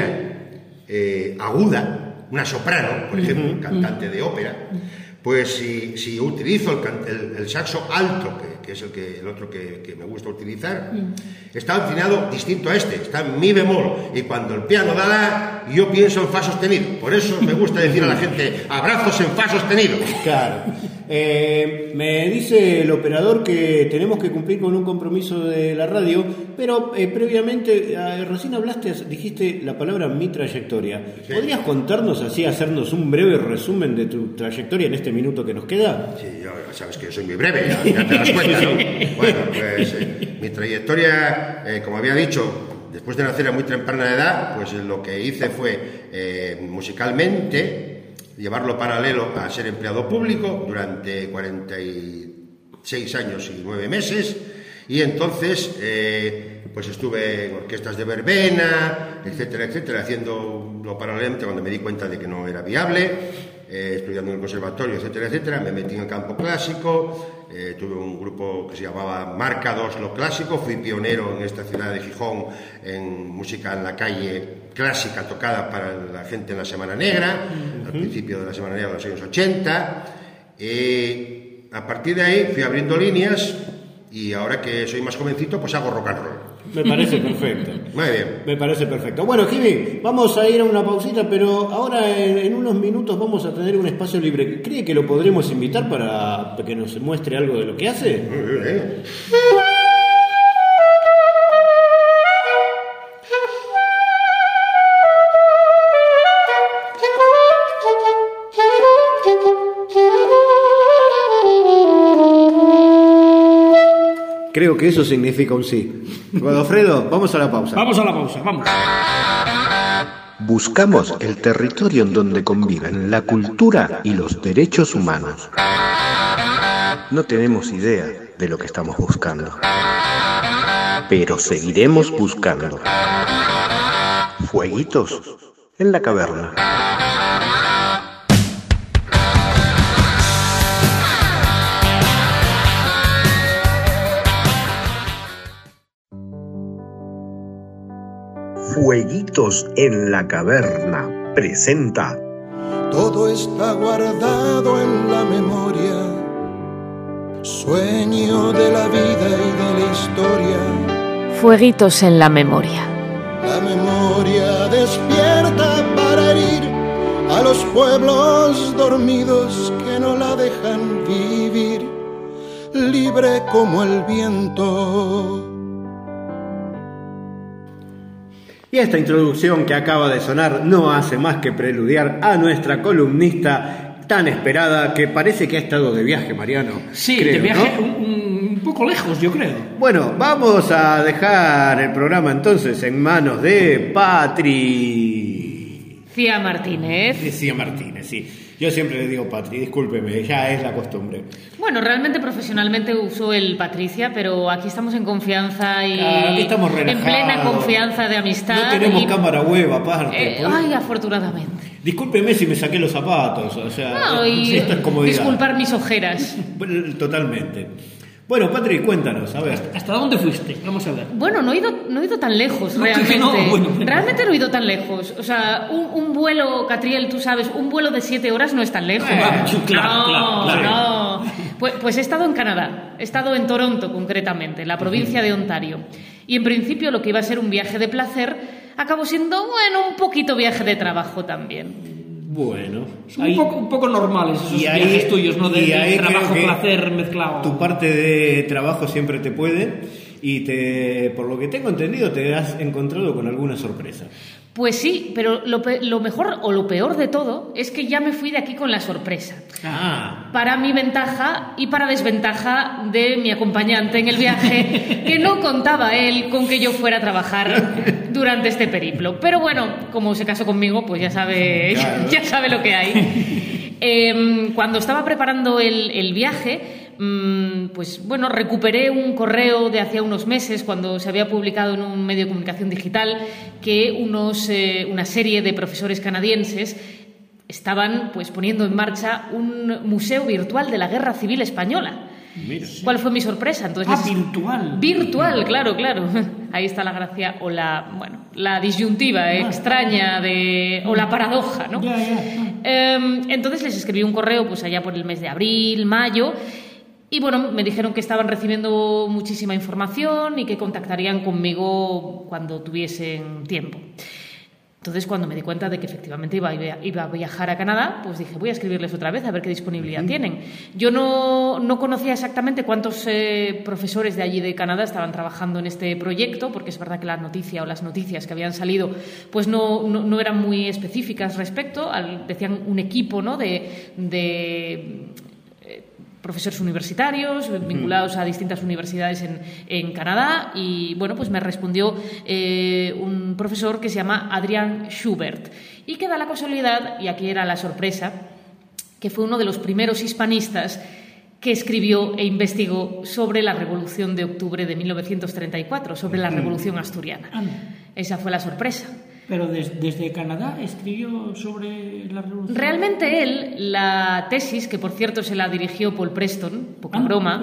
C: aguda, una soprano, por ejemplo, un cantante de ópera, pues si utilizo el saxo alto, que es el otro que me gusta utilizar, está afinado distinto a este, está en mi bemol, y cuando el piano da la, yo pienso en fa sostenido. Por eso me gusta decir a la gente, abrazos en fa sostenido.
B: Claro. Me dice el operador que tenemos que cumplir con un compromiso de la radio, pero previamente, recién dijiste la palabra mi trayectoria.
C: Sí.
B: ¿Podrías contarnos así, hacernos un breve resumen de tu trayectoria en este minuto que nos queda?
C: Sí, sabes que yo soy muy breve, ya te das cuenta, ¿no? Bueno, pues mi trayectoria, como había dicho, después de nacer a muy temprana edad, pues lo que hice fue musicalmente llevarlo paralelo a ser empleado público durante 46 años y 9 meses, y entonces pues estuve en orquestas de verbena, etcétera, etcétera, haciéndolo paralelamente cuando me di cuenta de que no era viable, estudiando en el conservatorio, etcétera, etcétera. Me metí en el campo clásico, tuve un grupo que se llamaba Marca 2 Lo Clásico, fui pionero en esta ciudad de Gijón en música en la calle clásica tocada para la gente en la Semana Negra, al principio de la Semana Negra de los años 80. A partir de ahí fui abriendo líneas y ahora que soy más jovencito, pues hago rock and roll.
B: Me parece perfecto.
C: Muy bien.
B: Me parece perfecto. Bueno, Jimmy, vamos a ir a una pausita, pero ahora en unos minutos vamos a tener un espacio libre. ¿Cree que lo podremos invitar para que nos muestre algo de lo que hace?
C: Muy bien.
B: Creo que eso significa un sí. Godofredo, vamos a la pausa.
A: Vamos a la pausa, vamos.
H: Buscamos el territorio en donde conviven la cultura y los derechos humanos. No tenemos idea de lo que estamos buscando, pero seguiremos buscando. Fueguitos en la caverna. Fueguitos en la caverna presenta.
I: Todo está guardado en la memoria, sueño de la vida y de la historia.
J: Fueguitos en la memoria.
I: La memoria despierta para herir a los pueblos dormidos que no la dejan vivir, libre como el viento.
B: Y esta introducción que acaba de sonar no hace más que preludiar a nuestra columnista tan esperada, que parece que ha estado de viaje, Mariano.
A: Sí,
B: creo,
A: de viaje,
B: ¿no?
A: un poco lejos, yo creo.
B: Bueno, vamos a dejar el programa entonces en manos de
J: Cía Martínez.
B: Cía Martínez, sí. Yo siempre le digo Patri, discúlpeme, ya es la costumbre.
J: Bueno, realmente profesionalmente uso el Patricia, pero aquí estamos en confianza y
B: aquí estamos relajados,
J: en plena confianza de amistad.
B: No tenemos cámara web aparte.
J: Ay, afortunadamente.
B: Discúlpeme si me saqué los zapatos, o sea,
J: no, y
B: esto es comodidad.
J: Disculpar mis ojeras.
B: Totalmente. Bueno, Patri, cuéntanos, a ver.
A: ¿Hasta dónde fuiste? Vamos a ver.
J: Bueno, no he ido tan lejos, realmente. Realmente no he ido tan lejos. O sea, un vuelo, Catriel, tú sabes, un vuelo de 7 horas no es tan lejos.
A: Claro.
J: No. Pues he estado en Canadá. He estado en Toronto, concretamente, la provincia de Ontario. Y en principio lo que iba a ser un viaje de placer acabó siendo, un poquito viaje de trabajo también.
B: Bueno,
A: son un poco normales esos viajes tuyos, ¿no? De trabajo, placer mezclado.
B: Tu parte de trabajo siempre te puede y por lo que tengo entendido te has encontrado con alguna sorpresa.
J: Pues sí, pero lo mejor o lo peor de todo es que ya me fui de aquí con la sorpresa. Para mi ventaja y para desventaja de mi acompañante en el viaje, que no contaba él con que yo fuera a trabajar durante este periplo. Pero bueno, como se casó conmigo, pues ya sabe, claro. Ya sabe lo que hay. Cuando estaba preparando el viaje, pues bueno, recuperé un correo de hacía unos meses, cuando se había publicado en un medio de comunicación digital que una serie de profesores canadienses estaban pues poniendo en marcha un museo virtual de la Guerra Civil Española.
B: Mira.
J: ¿Cuál fue mi sorpresa? Entonces,
A: virtual.
J: Virtual, claro. Ahí está la gracia o la disyuntiva extraña o la paradoja, ¿no? Entonces les escribí un correo pues allá por el mes de abril, mayo, y bueno, me dijeron que estaban recibiendo muchísima información y que contactarían conmigo cuando tuviesen tiempo. Entonces, cuando me di cuenta de que efectivamente iba a viajar a Canadá, pues dije, voy a escribirles otra vez a ver qué disponibilidad tienen. Yo no conocía exactamente cuántos profesores de allí de Canadá estaban trabajando en este proyecto, porque es verdad que la noticia o las noticias que habían salido pues no eran muy específicas respecto. Decían un equipo, ¿no?, de profesores universitarios vinculados a distintas universidades en Canadá, y bueno, pues me respondió un profesor que se llama Adrian Schubert, y que da la casualidad, y aquí era la sorpresa, que fue uno de los primeros hispanistas que escribió e investigó sobre la Revolución de Octubre de 1934, sobre la Revolución Asturiana. Esa fue la sorpresa.
A: Pero desde Canadá escribió sobre la Revolución.
J: Realmente él, la tesis, que por cierto se la dirigió Paul Preston, poca broma,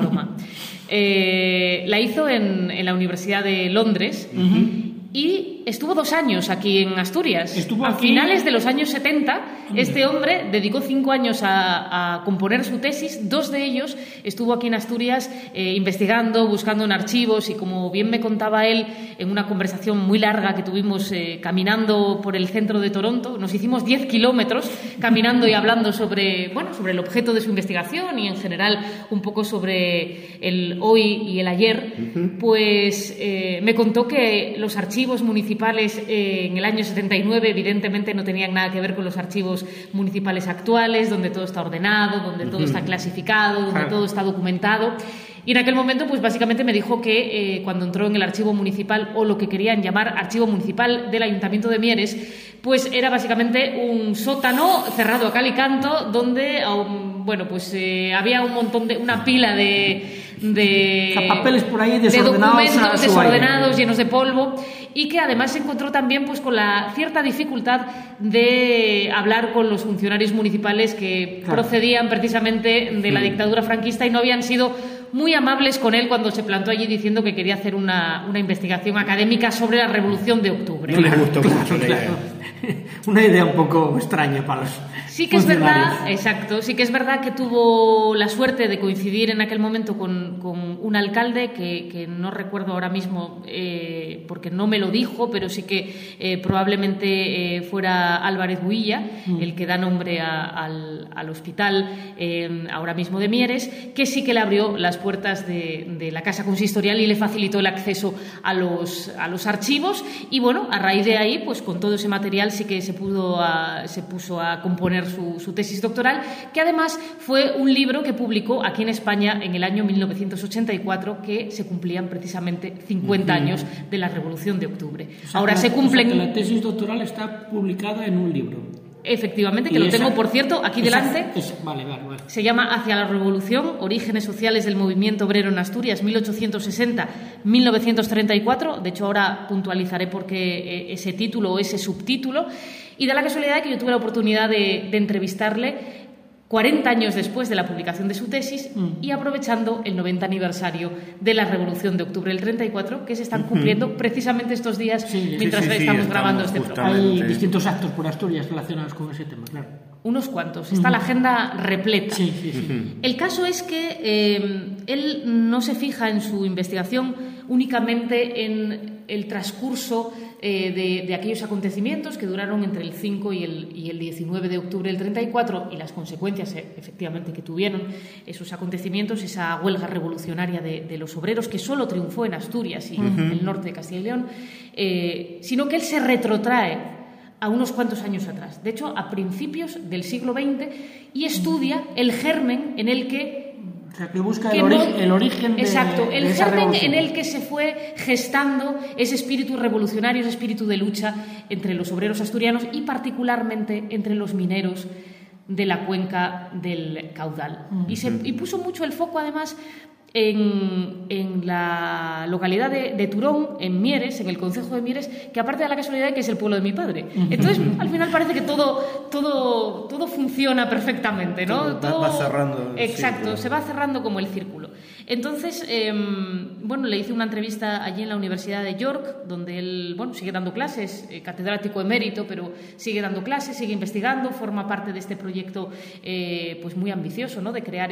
J: la hizo en la Universidad de Londres, y estuvo 2 años aquí en Asturias. A finales de los años 70, este hombre dedicó 5 años a componer su tesis. 2 de ellos estuvo aquí en Asturias investigando, buscando en archivos, y como bien me contaba él en una conversación muy larga que tuvimos caminando por el centro de Toronto, nos hicimos 10 kilómetros caminando y hablando sobre el objeto de su investigación y en general un poco sobre el hoy y el ayer, pues me contó que los archivos municipales en el año 79 evidentemente no tenían nada que ver con los archivos municipales actuales, donde todo está ordenado, donde todo está clasificado, donde todo está documentado. Y en aquel momento, pues básicamente me dijo que cuando entró en el archivo municipal, o lo que querían llamar archivo municipal del Ayuntamiento de Mieres, pues era básicamente un sótano cerrado a cal y canto, donde había un montón una pila de
A: papeles por ahí
J: de documentos desordenados, llenos de polvo, y que además se encontró también pues con la cierta dificultad de hablar con los funcionarios municipales que procedían precisamente de la dictadura franquista y no habían sido muy amables con él cuando se plantó allí diciendo que quería hacer una investigación académica sobre la Revolución de Octubre.
B: No le gustó mucho la idea.
A: Una idea un poco extraña para los
J: Sí que es verdad, exacto, sí que es verdad que tuvo la suerte de coincidir en aquel momento con un alcalde que no recuerdo ahora mismo porque no me lo dijo, pero sí que probablemente fuera Álvarez Builla, el que da nombre al hospital ahora mismo de Mieres, que sí que le abrió las puertas de la casa consistorial y le facilitó el acceso a los archivos, y bueno, a raíz de ahí, pues con todo ese material sí que se puso a componer su tesis doctoral, que además fue un libro que publicó aquí en España en el año 1984, que se cumplían precisamente 50 años de la Revolución de Octubre. Ahora se cumplen...
A: la tesis doctoral está publicada en un libro.
J: Efectivamente, que lo tengo, por cierto, aquí delante.
A: Vale.
J: Se llama Hacia la Revolución, orígenes sociales del movimiento obrero en Asturias, 1860-1934. De hecho, ahora puntualizaré por qué ese título o ese subtítulo. Y da la casualidad que yo tuve la oportunidad de entrevistarle 40 años después de la publicación de su tesis y aprovechando el 90 aniversario de la Revolución de Octubre del 34, que se están cumpliendo precisamente estos días mientras estamos grabando este programa.
A: Hay distintos actos por Asturias relacionados con ese tema, claro.
J: Unos cuantos. Está la agenda repleta. El caso es que él no se fija en su investigación únicamente en el transcurso de aquellos acontecimientos que duraron entre el 5 y el 19 de octubre del 34 y las consecuencias efectivamente que tuvieron esos acontecimientos, esa huelga revolucionaria de los obreros que solo triunfó en Asturias y en el norte de Castilla y León, sino que él se retrotrae a unos cuantos años atrás, de hecho a principios del siglo XX, y estudia el germen en el que...
A: O sea, que busca el origen de...
J: Exacto, el germen
A: revolución.
J: en el que se fue gestando ese espíritu revolucionario, ese espíritu de lucha entre los obreros asturianos y particularmente entre los mineros de la cuenca del Caudal. Y puso mucho el foco, además, en la localidad de Turón, en Mieres, en el concejo de Mieres, que aparte de la casualidad de que es el pueblo de mi padre. Entonces, al final parece que todo funciona perfectamente, ¿no?
B: Todo va cerrando.
J: Exacto, se va cerrando como el círculo. Entonces, le hice una entrevista allí en la Universidad de York, donde él, sigue dando clases, catedrático emérito, pero sigue dando clases, sigue investigando, forma parte de este proyecto pues muy ambicioso, ¿no?, de crear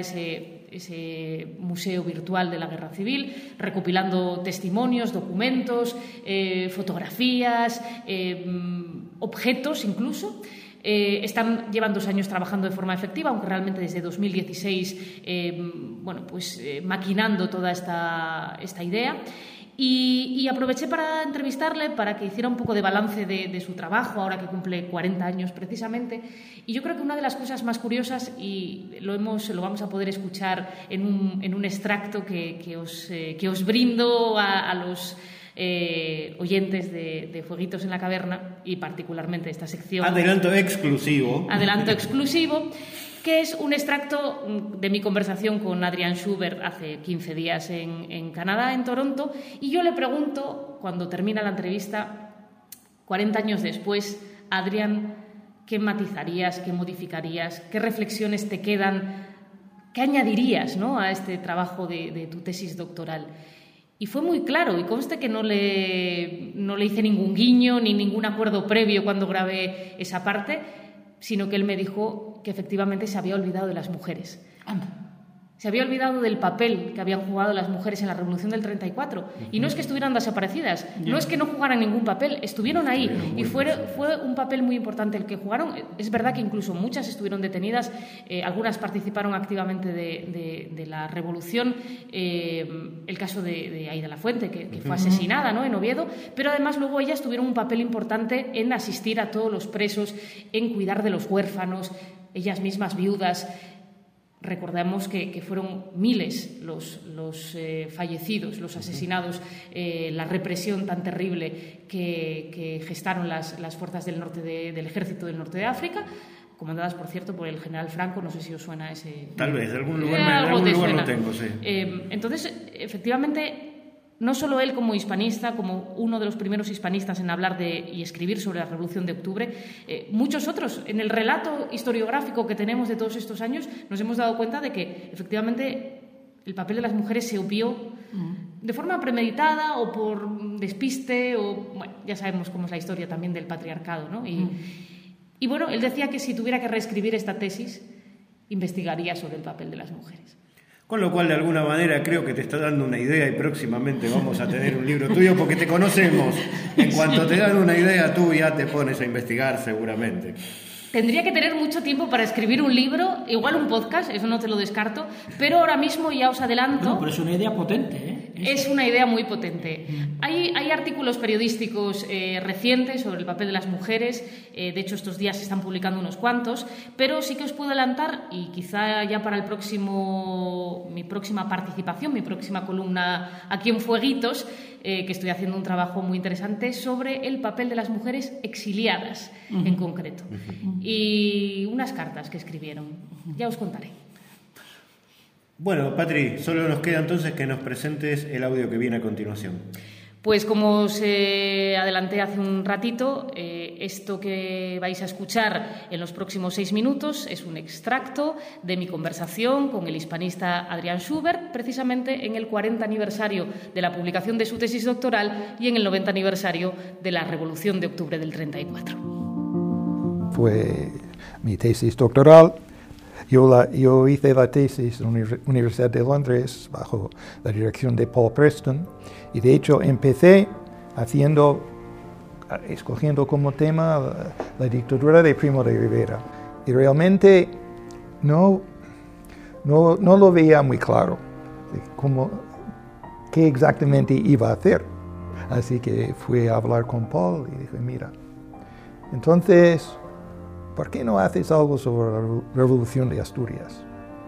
J: ese museo virtual de la Guerra Civil, recopilando testimonios, documentos, fotografías, objetos incluso. Llevan 2 años trabajando de forma efectiva, aunque realmente desde 2016 maquinando toda esta idea. Y aproveché para entrevistarle, para que hiciera un poco de balance de su trabajo, ahora que cumple 40 años precisamente. Y yo creo que una de las cosas más curiosas, y lo vamos a poder escuchar en un extracto que os brindo a los oyentes de Fueguitos en la Caverna, y particularmente esta sección.
B: Adelanto exclusivo,
J: que es un extracto de mi conversación con Adrian Schubert hace 15 días en Canadá, en Toronto, y yo le pregunto, cuando termina la entrevista, 40 años después, Adrian, ¿qué matizarías, qué modificarías, qué reflexiones te quedan, qué añadirías, ¿no?, a este trabajo de tu tesis doctoral? Y fue muy claro, y conste que no le hice ningún guiño ni ningún acuerdo previo cuando grabé esa parte, sino que él me dijo que efectivamente se había olvidado de las mujeres. Se había olvidado del papel que habían jugado las mujeres en la Revolución del 34. Y no es que estuvieran desaparecidas, no es que no jugaran ningún papel, estuvieron ahí. Y fue un papel muy importante el que jugaron. Es verdad que incluso muchas estuvieron detenidas, algunas participaron activamente de la Revolución. El caso de Aida Lafuente, que fue asesinada, ¿no?, en Oviedo. Pero además luego ellas tuvieron un papel importante en asistir a todos los presos, en cuidar de los huérfanos, ellas mismas viudas. Recordemos que fueron miles los fallecidos, los asesinados, la represión tan terrible que gestaron las fuerzas del norte del ejército del norte de África, comandadas, por cierto, por el general Franco. No sé si os suena ese...
B: Tal vez, de algún lugar lo tengo, sí.
J: Entonces, efectivamente, no solo él como hispanista, como uno de los primeros hispanistas en hablar y escribir sobre la Revolución de Octubre, muchos otros, en el relato historiográfico que tenemos de todos estos años, nos hemos dado cuenta de que efectivamente el papel de las mujeres se obvió de forma premeditada o por despiste, ya sabemos cómo es la historia también del patriarcado, ¿no? Y bueno, él decía que si tuviera que reescribir esta tesis, investigaría sobre el papel de las mujeres.
B: Con lo cual, de alguna manera, creo que te está dando una idea y próximamente vamos a tener un libro tuyo porque te conocemos. En cuanto te dan una idea, tú ya te pones a investigar seguramente.
J: Tendría que tener mucho tiempo para escribir un libro, igual un podcast, eso no te lo descarto, pero ahora mismo ya os adelanto...
A: No, pero es una idea potente, ¿eh?
J: Es una idea muy potente. Hay artículos periodísticos recientes sobre el papel de las mujeres, de hecho estos días se están publicando unos cuantos, pero sí que os puedo adelantar, y quizá ya para mi próxima participación, mi próxima columna aquí en Fueguitos, que estoy haciendo un trabajo muy interesante sobre el papel de las mujeres exiliadas en concreto. Y unas cartas que escribieron. Ya os contaré.
B: Bueno, Patri, solo nos queda entonces que nos presentes el audio que viene a continuación.
J: Pues como os adelanté hace un ratito, esto que vais a escuchar en los próximos 6 minutos es un extracto de mi conversación con el hispanista Adrian Schubert, precisamente en el 40 aniversario de la publicación de su tesis doctoral y en el 90 aniversario de la Revolución de Octubre del 34.
K: Fue mi tesis doctoral. Yo hice la tesis en la Universidad de Londres bajo la dirección de Paul Preston y de hecho empecé escogiendo como tema la dictadura de Primo de Rivera y realmente no lo veía muy claro qué exactamente iba a hacer. Así que fui a hablar con Paul y dije, mira, entonces, ¿por qué no haces algo sobre la Revolución de Asturias?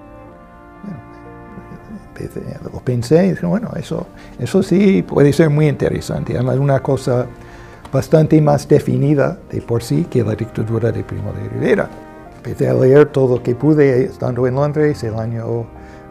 K: Bueno, lo pensé y dije, bueno, eso sí puede ser muy interesante. Además, una cosa bastante más definida de por sí que la dictadura de Primo de Rivera. Empecé a leer todo lo que pude estando en Londres el año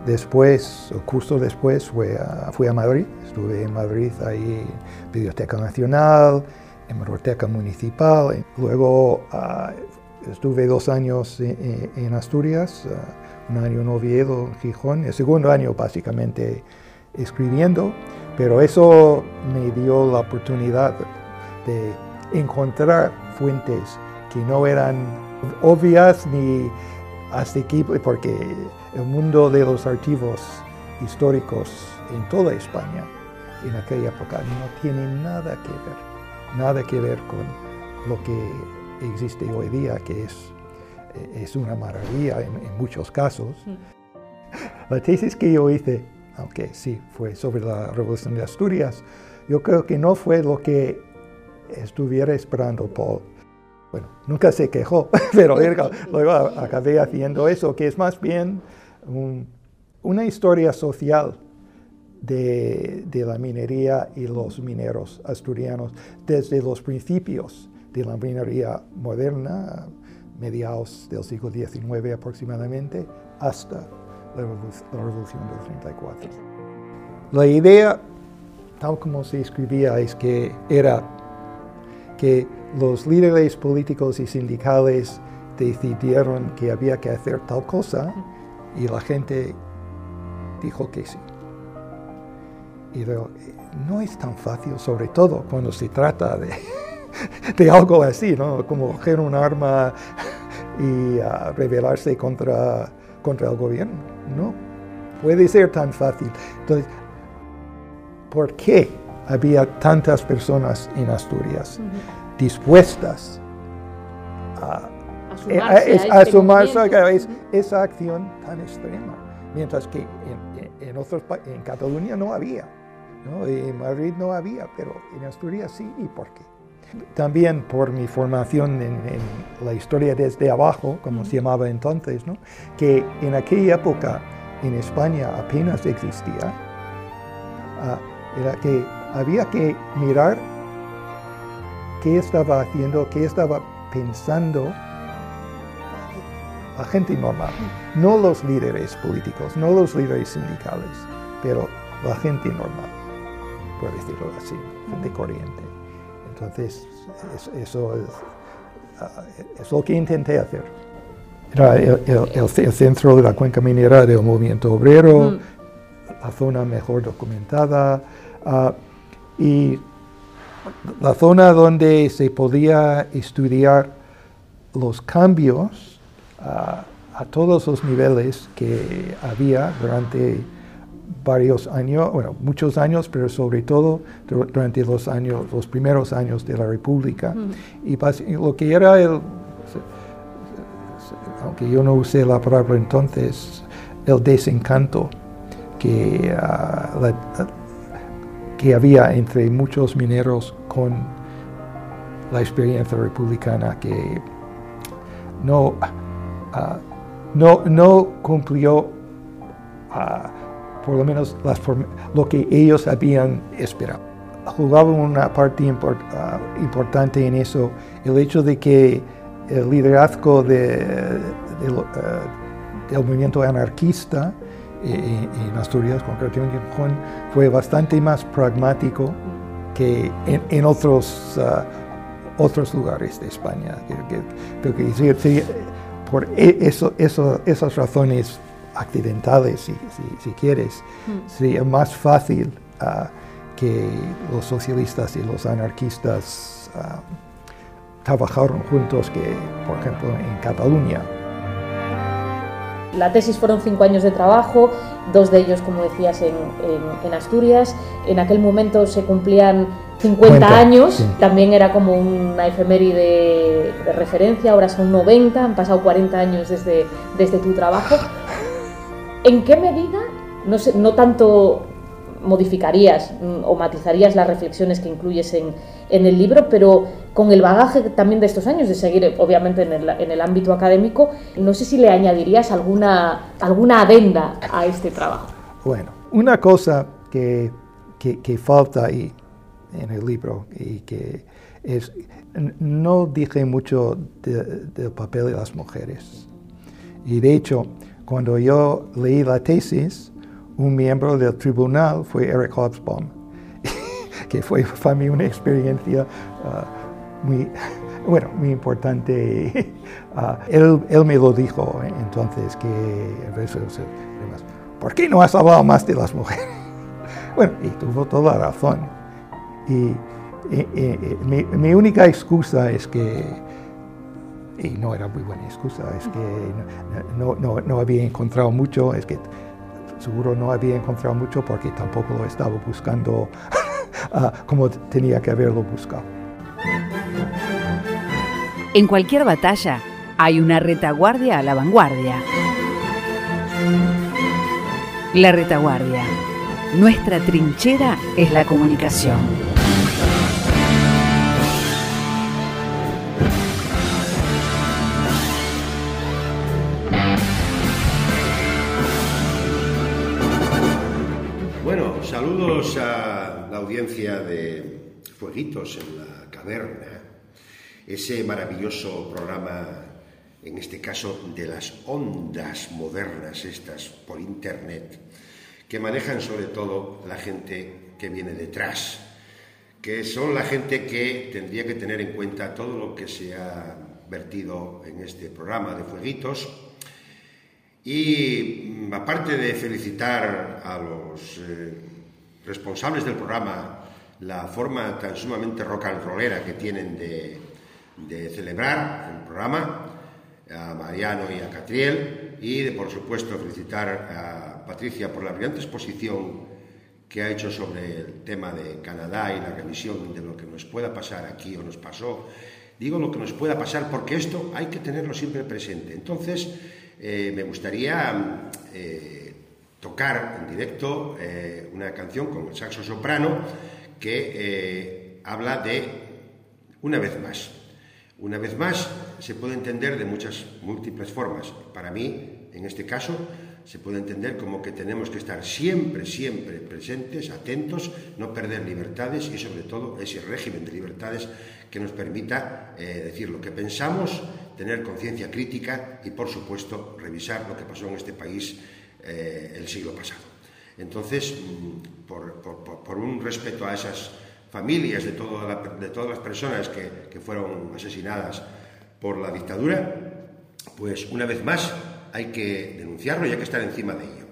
K: Después, justo después, fui a Madrid. Estuve en Madrid, ahí en Biblioteca Nacional, en Biblioteca Municipal. Luego estuve 2 años en Asturias, 1 año en Oviedo, en Gijón. El segundo año básicamente escribiendo, pero eso me dio la oportunidad de encontrar fuentes que no eran obvias ni asequibles, porque el mundo de los archivos históricos en toda España en aquella época no tiene nada que ver con lo que existe hoy día, que es una maravilla en muchos casos. La tesis que yo hice, aunque sí fue sobre la Revolución de Asturias, yo creo que no fue lo que estuviera esperando Paul. Bueno, nunca se quejó, pero luego acabé haciendo eso, que es más bien una historia social de la minería y los mineros asturianos desde los principios de la minería moderna, mediados del siglo XIX aproximadamente, hasta la Revolución del 34. La idea, tal como se escribía, es que era que los líderes políticos y sindicales decidieron que había que hacer tal cosa y la gente dijo que sí. Y luego, no es tan fácil, sobre todo cuando se trata de algo así, ¿no? Como coger un arma y rebelarse contra el gobierno. No puede ser tan fácil. Entonces, ¿por qué había tantas personas en Asturias
J: a
K: dispuestas a sumarse a esa acción tan extrema? Mientras que en Cataluña no había, ¿no? En Madrid no había, pero en Asturias sí. ¿Y por qué? También por mi formación en la historia desde abajo, como se llamaba entonces, ¿no? Que en aquella época en España apenas existía, era que había que mirar qué estaba haciendo, qué estaba pensando la gente normal, no los líderes políticos, no los líderes sindicales, pero la gente normal, por decirlo así, gente corriente. Entonces, eso es lo que intenté hacer. Era el centro de la cuenca minera del movimiento obrero, la zona mejor documentada, y la zona donde se podía estudiar los cambios a todos los niveles que había durante varios años, bueno, muchos años, pero sobre todo durante los primeros años de la República. Y lo que era aunque yo no usé la palabra entonces, el desencanto que había entre muchos mineros con la experiencia republicana, que no cumplió por lo menos lo que ellos habían esperado. Jugaba una parte importante en eso el hecho de que el liderazgo del movimiento anarquista en Asturias, concretamente en Gijón, fue bastante más pragmático que en otros lugares de España. Por esas razones accidentales, si quieres, sería más fácil que los socialistas y los anarquistas trabajaron juntos que, por ejemplo, en Cataluña.
J: La tesis fueron 5 años de trabajo, 2 de ellos, como decías, en Asturias. En aquel momento se cumplían 50 años, sí. También era como una efeméride de referencia, ahora son 90, han pasado 40 años desde tu trabajo. ¿En qué medida, no tanto modificarías o matizarías las reflexiones que incluyes en el libro, pero con el bagaje también de estos años de seguir obviamente en el ámbito académico, no sé si le añadirías alguna adenda a este trabajo?
K: Bueno, una cosa que falta ahí en el libro y que es, no dije mucho del papel de las mujeres, y de hecho cuando yo leí la tesis, un miembro del tribunal fue Eric Hobsbawm, que fue para mí una experiencia muy importante. Él me lo dijo entonces, ¿por qué no has hablado más de las mujeres? Bueno, y tuvo toda la razón. Y mi única excusa es que, y no era muy buena excusa, es que no había encontrado mucho, es que seguro no había encontrado mucho porque tampoco lo estaba buscando como tenía que haberlo buscado.
L: En cualquier batalla hay una retaguardia a la vanguardia. La retaguardia. Nuestra trinchera es la comunicación.
C: Bueno, saludos a la audiencia de Fueguitos en la Caverna, ese maravilloso programa, en este caso de las ondas modernas estas por internet, que manejan sobre todo la gente que viene detrás, que son la gente que tendría que tener en cuenta todo lo que se ha vertido en este programa de Fueguitos. Y aparte de felicitar a los responsables del programa la forma tan sumamente rock and rollera que tienen de celebrar el programa, a Mariano y a Catriel, y por supuesto felicitar a Patricia por la brillante exposición que ha hecho sobre el tema de Canadá y la revisión de lo que nos pueda pasar aquí o nos pasó. Digo lo que nos pueda pasar porque esto hay que tenerlo siempre presente. Entonces, me gustaría tocar en directo una canción con el saxo soprano que habla de una vez más. Una vez más se puede entender de muchas múltiples formas. Para mí, en este caso, se puede entender como que tenemos que estar siempre presentes, atentos, no perder libertades y sobre todo ese régimen de libertades que nos permita decir lo que pensamos, tener conciencia crítica y, por supuesto, revisar lo que pasó en este país el siglo pasado. Entonces, por un respeto a esas familias de todas las personas que fueron asesinadas por la dictadura, pues una vez más hay que denunciarlo y hay que estar encima de ello.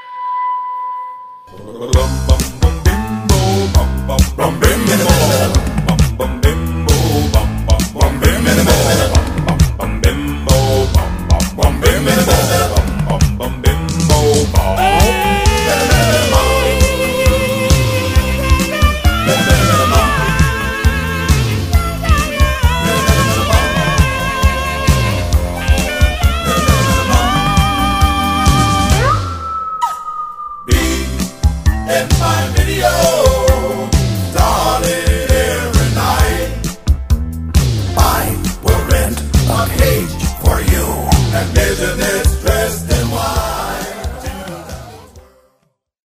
I: Bam bam bam bimbo, bam bam bam bimbo.